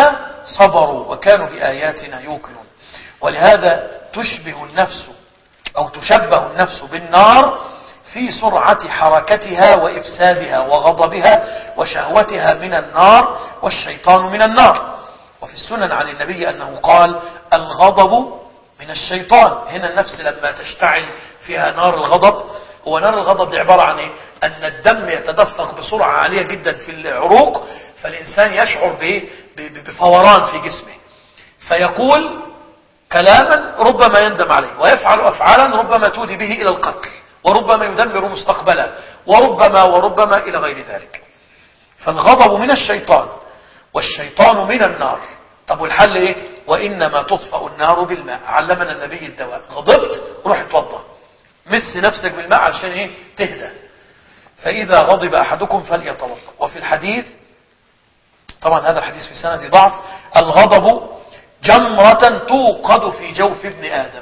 صبروا وكانوا بآياتنا يوقنون. ولهذا تشبه النفس أو تشبه النفس بالنار في سرعة حركتها وإفسادها وغضبها وشهوتها من النار، والشيطان من النار. وفي السنن عن النبي أنه قال: الغضب من الشيطان. هنا النفس لما تشتعل فيها نار الغضب، هو نار الغضب دي عبارة عن إيه؟ أن الدم يتدفق بسرعة عالية جدا في العروق، فالإنسان يشعر بفوران في جسمه، فيقول كلاما ربما يندم عليه، ويفعل أفعالا ربما تودي به إلى القتل، وربما يدمر مستقبله، وربما وربما إلى غير ذلك. فالغضب من الشيطان والشيطان من النار. طب والحل إيه؟ وإنما تطفأ النار بالماء. علمنا النبي الدواء. غضبت روح اتوضى، مس نفسك بالماء عشان إيه؟ تهدى. فإذا غضب أحدكم فليتوضأ. وفي الحديث، طبعا هذا الحديث في سند ضعف: الغضب جمرة توقد في جوف ابن آدم.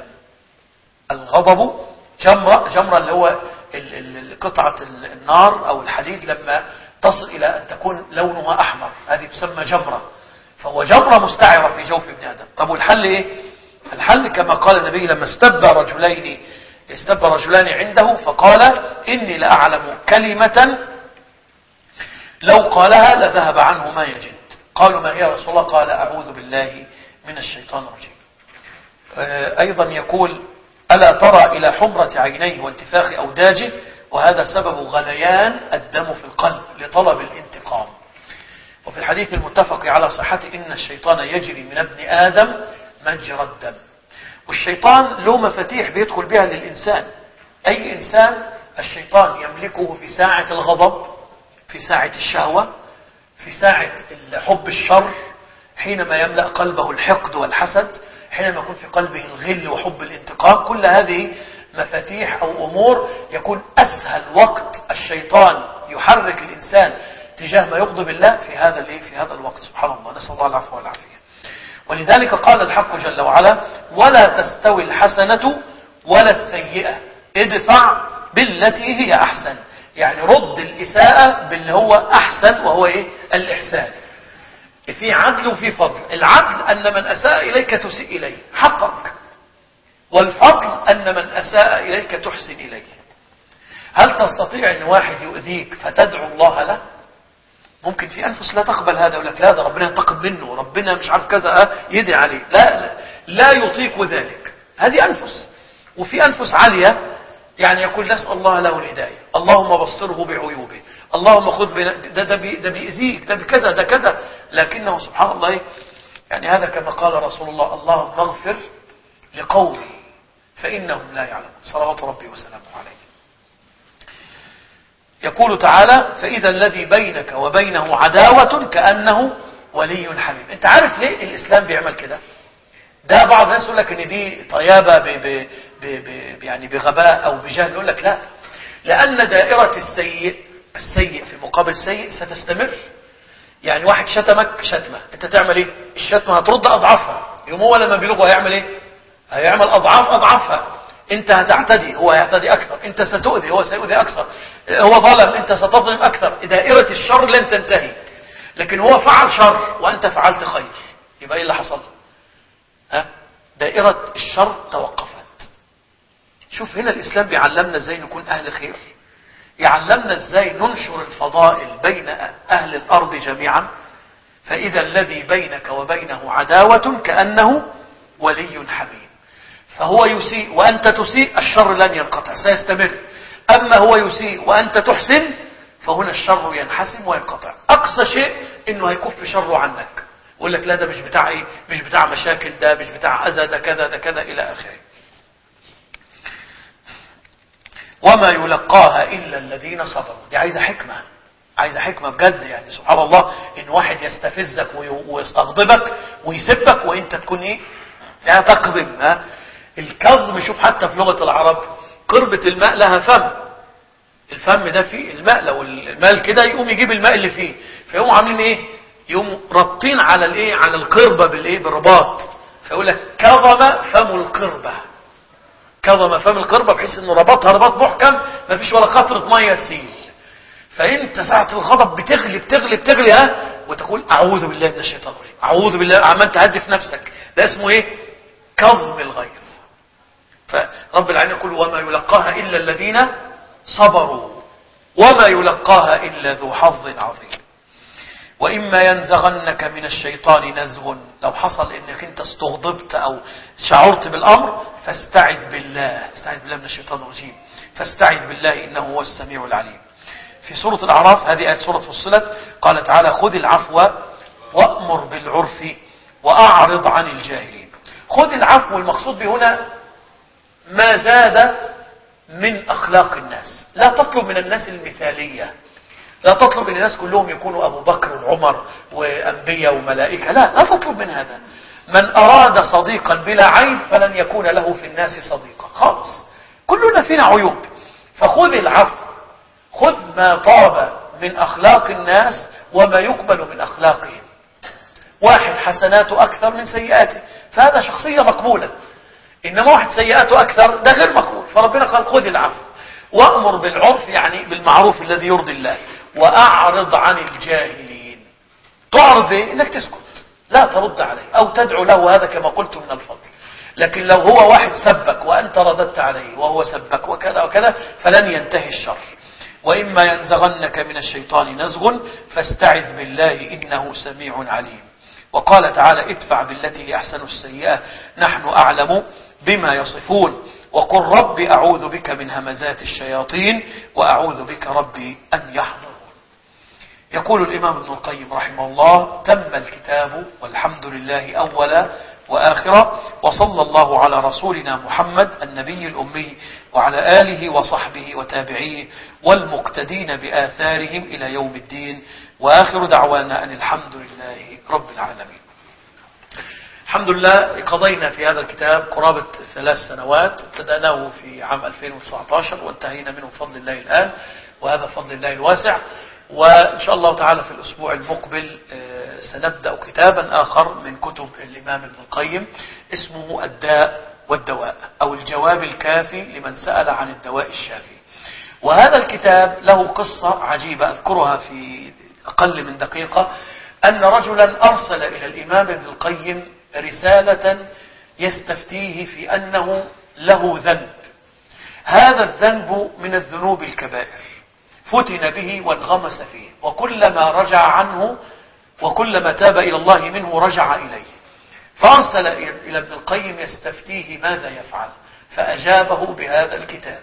الغضب جمرة، جمرة اللي هو قطعة النار أو الحديد لما تصل إلى أن تكون لونها أحمر، هذه تسمى جمرة. فهو جمرة مستعرة في جوف ابن آدم. طب والحل إيه؟ الحل كما قال النبي لما استب رجلين استب رجلان عنده فقال: إني لأعلم كلمة لو قالها لذهب عنه ما يجد. قالوا: ما هي يا رسول الله؟ قال: أعوذ بالله من الشيطان الرجيم. أيضا يقول: ألا ترى إلى حمرة عينيه وانتفاخ أوداجه، وهذا سبب غليان الدم في القلب لطلب الانتقام. وفي الحديث المتفق على صحته: إن الشيطان يجري من ابن آدم مجرى الدم. والشيطان له مفاتيح بيدخل بها للإنسان. أي إنسان الشيطان يملكه في ساعة الغضب، في ساعة الشهوة، في ساعة حب الشر، حينما يملأ قلبه الحقد والحسد، حينما يكون في قلبه الغل وحب الانتقام. كل هذه مفاتيح أو أمور يكون أسهل وقت الشيطان يحرك الإنسان تجاه ما يغضب الله في هذا في هذا الوقت. سبحان الله، نسأل الله العفو والعافية. ولذلك قال الحق جل وعلا: ولا تستوي الحسنة ولا السيئة، ادفع بالتي هي أحسن. يعني رد الإساءة باللي هو أحسن، وهو إيه؟ الإحسان. في عدل وفي فضل. العدل أن من أساء إليك تسيء إليه حقك، والفضل أن من أساء إليك تحسن إليه. هل تستطيع أن واحد يؤذيك فتدعو الله له؟ ممكن في أنفس لا تقبل هذا، يقول لك لا، ده ربنا ينتقم منه، ربنا مش عارف كذا، يدعي عليه. لا, لا لا يطيق ذلك. هذه أنفس. وفي أنفس عالية يعني يقول: نسأل الله له الهداية، اللهم بصره بعيوبه، اللهم خذ بنا، ده, ده, بي ده بيأذيك، ده بكذا، ده كذا. لكنه سبحان الله يعني هذا كما قال رسول الله: اللهم اغفر لقومي فإنهم لا يعلمون، صلوات ربي وسلامه عليه. يقول تعالى: فإذا الذي بينك وبينه عداوة كأنه ولي حميم. انت عارف ليه الإسلام بيعمل كده؟ ده بعض الناس يقول لك ان دي طيابة ب ب ب يعني بغباء او بجهل. يقول لك لا، لأن دائرة السيء السيء في مقابل سيء ستستمر. يعني واحد شتمك شتمة، انت تعمل ايه؟ الشتمة هترد اضعافها. يوم هو لما بيلغوا هيعمل ايه؟ هيعمل اضعاف اضعافها. انت هتعتدي، هو هيعتدي اكثر. انت ستؤذي، هو سيؤذي اكثر. هو ظلم، انت ستظلم اكثر. دائرة الشر لن تنتهي. لكن هو فعل شر وانت فعلت خير، يبقى ايه اللي حصل؟ ها؟ دائرة الشر توقفت. شوف هنا الإسلام بيعلمنا ازاي نكون أهل خير، يعلمنا ازاي ننشر الفضائل بين أهل الأرض جميعا. فإذا الذي بينك وبينه عداوة كأنه ولي حميم. فهو يسيء وأنت تسيء، الشر لن ينقطع، سيستمر. أما هو يسيء وأنت تحسن، فهنا الشر ينحسم وينقطع. أقصى شيء إنه هيكف شره عنك، يقول لك لا، ده مش بتاع ايه، مش بتاع مشاكل، ده مش بتاع اذى، ده كذا، ده كذا الى اخره. وما يلقاها الا الذين صبروا. دي عايزه حكمه، عايزه حكمه بجد. يعني سبحان الله ان واحد يستفزك ويستغضبك ويسبك وانت تكون ايه؟ لا تقضم. ها؟ الكظم، شوف حتى في لغه العرب قربة الماء لها فم. الفم ده فيه الماء، لو الماء كده يقوم يجيب الماء اللي فيه، فيقوموا عاملين ايه؟ يقوموا رابطين على الايه، على القربة بالايه، بالرباط. فيقول لك كظم فم القربة، كظم فم القربة، بحيث انه ربطها رباط محكم ما فيش ولا قطرة ميه تسيل. فانت ساعة الغضب بتغلي بتغلي بتغلي ها وتقول أعوذ بالله من الشيطان الرجيم، أعوذ بالله، عمال تهدف نفسك، ده اسمه إيه؟ كظم الغيظ. فرب العالمين يقول وما يلقاها إلا الذين صبروا وما يلقاها إلا ذو حظ عظيم. وإما ينزغنك من الشيطان نزغ، لو حصل إنك أنت استغضبت أو شعرت بالأمر فاستعذ بالله، استعذ بالله من الشيطان الرجيم، فاستعذ بالله إنه هو السميع العليم. في سورة الأعراف، هذه آية سورة فصلت، قال تعالى خذ العفو وأمر بالعرف وأعرض عن الجاهلين. خذ العفو المقصود به هنا ما زاد من أخلاق الناس. لا تطلب من الناس المثالية، لا تطلب ان الناس كلهم يكونوا ابو بكر وعمر وانبياء وملائكة، لا لا تطلب من هذا. من اراد صديقا بلا عيب فلن يكون له في الناس صديقا خالص، كلنا فينا عيوب. فخذ العفو، خذ ما طاب من اخلاق الناس وما يقبل من اخلاقهم. واحد حسناته اكثر من سيئاته فهذا شخصية مقبولة، انما واحد سيئاته اكثر ده غير مقبول. فربنا قال خذ العفو وأمر بالعرف، يعني بالمعروف الذي يرضي الله، وأعرض عن الجاهلين. تعرض ايه؟ انك تسكت، لا ترد عليه او تدعو له، هذا كما قلت من الفضل. لكن لو هو واحد سبك وانت رددت عليه وهو سبك وكذا وكذا فلن ينتهي الشر. وإما ينزغنك من الشيطان نزغ فاستعذ بالله إنه سميع عليم. وقال تعالى ادفع بالتي هي أحسن السيئة نحن أعلم بما يصفون وقل رب أعوذ بك من همزات الشياطين وأعوذ بك ربي أن يحضرون. يقول الإمام ابن القيم رحمه الله تم الكتاب والحمد لله أولا وآخرا، وصلى الله على رسولنا محمد النبي الأمي وعلى آله وصحبه وتابعيه والمقتدين بآثارهم إلى يوم الدين، وآخر دعوانا أن الحمد لله رب العالمين. الحمد لله قضينا في هذا الكتاب قرابة ثلاث سنوات، بدأناه في عام ألفين وتسعة عشر وانتهينا منه بفضل الله الآن، وهذا فضل الله الواسع. وإن شاء الله تعالى في الأسبوع المقبل سنبدأ كتابا آخر من كتب الإمام ابن القيم اسمه الداء والدواء، أو الجواب الكافي لمن سأل عن الدواء الشافي. وهذا الكتاب له قصة عجيبة أذكرها في أقل من دقيقة. أن رجلا أرسل إلى الإمام ابن القيم رسالة يستفتيه في أنه له ذنب، هذا الذنب من الذنوب الكبائر، فتن به وانغمس فيه، وكلما رجع عنه وكلما تاب إلى الله منه رجع إليه. فأرسل إلى ابن القيم يستفتيه ماذا يفعل، فأجابه بهذا الكتاب.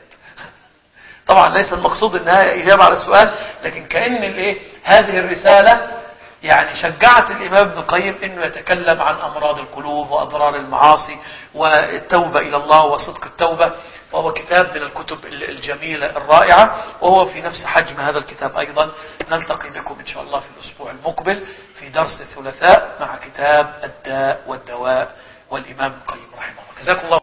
طبعا ليس المقصود أنها إجابة على السؤال، لكن كأن الإيه هذه الرسالة يعني شجعت الإمام ابن القيم أنه يتكلم عن أمراض القلوب وأضرار المعاصي والتوبة إلى الله وصدق التوبة. فهو كتاب من الكتب الجميلة الرائعة، وهو في نفس حجم هذا الكتاب أيضا. نلتقي بكم إن شاء الله في الأسبوع المقبل في درس الثلاثاء مع كتاب الداء والدواء والإمام ابن القيم رحمه الله. جزاكم الله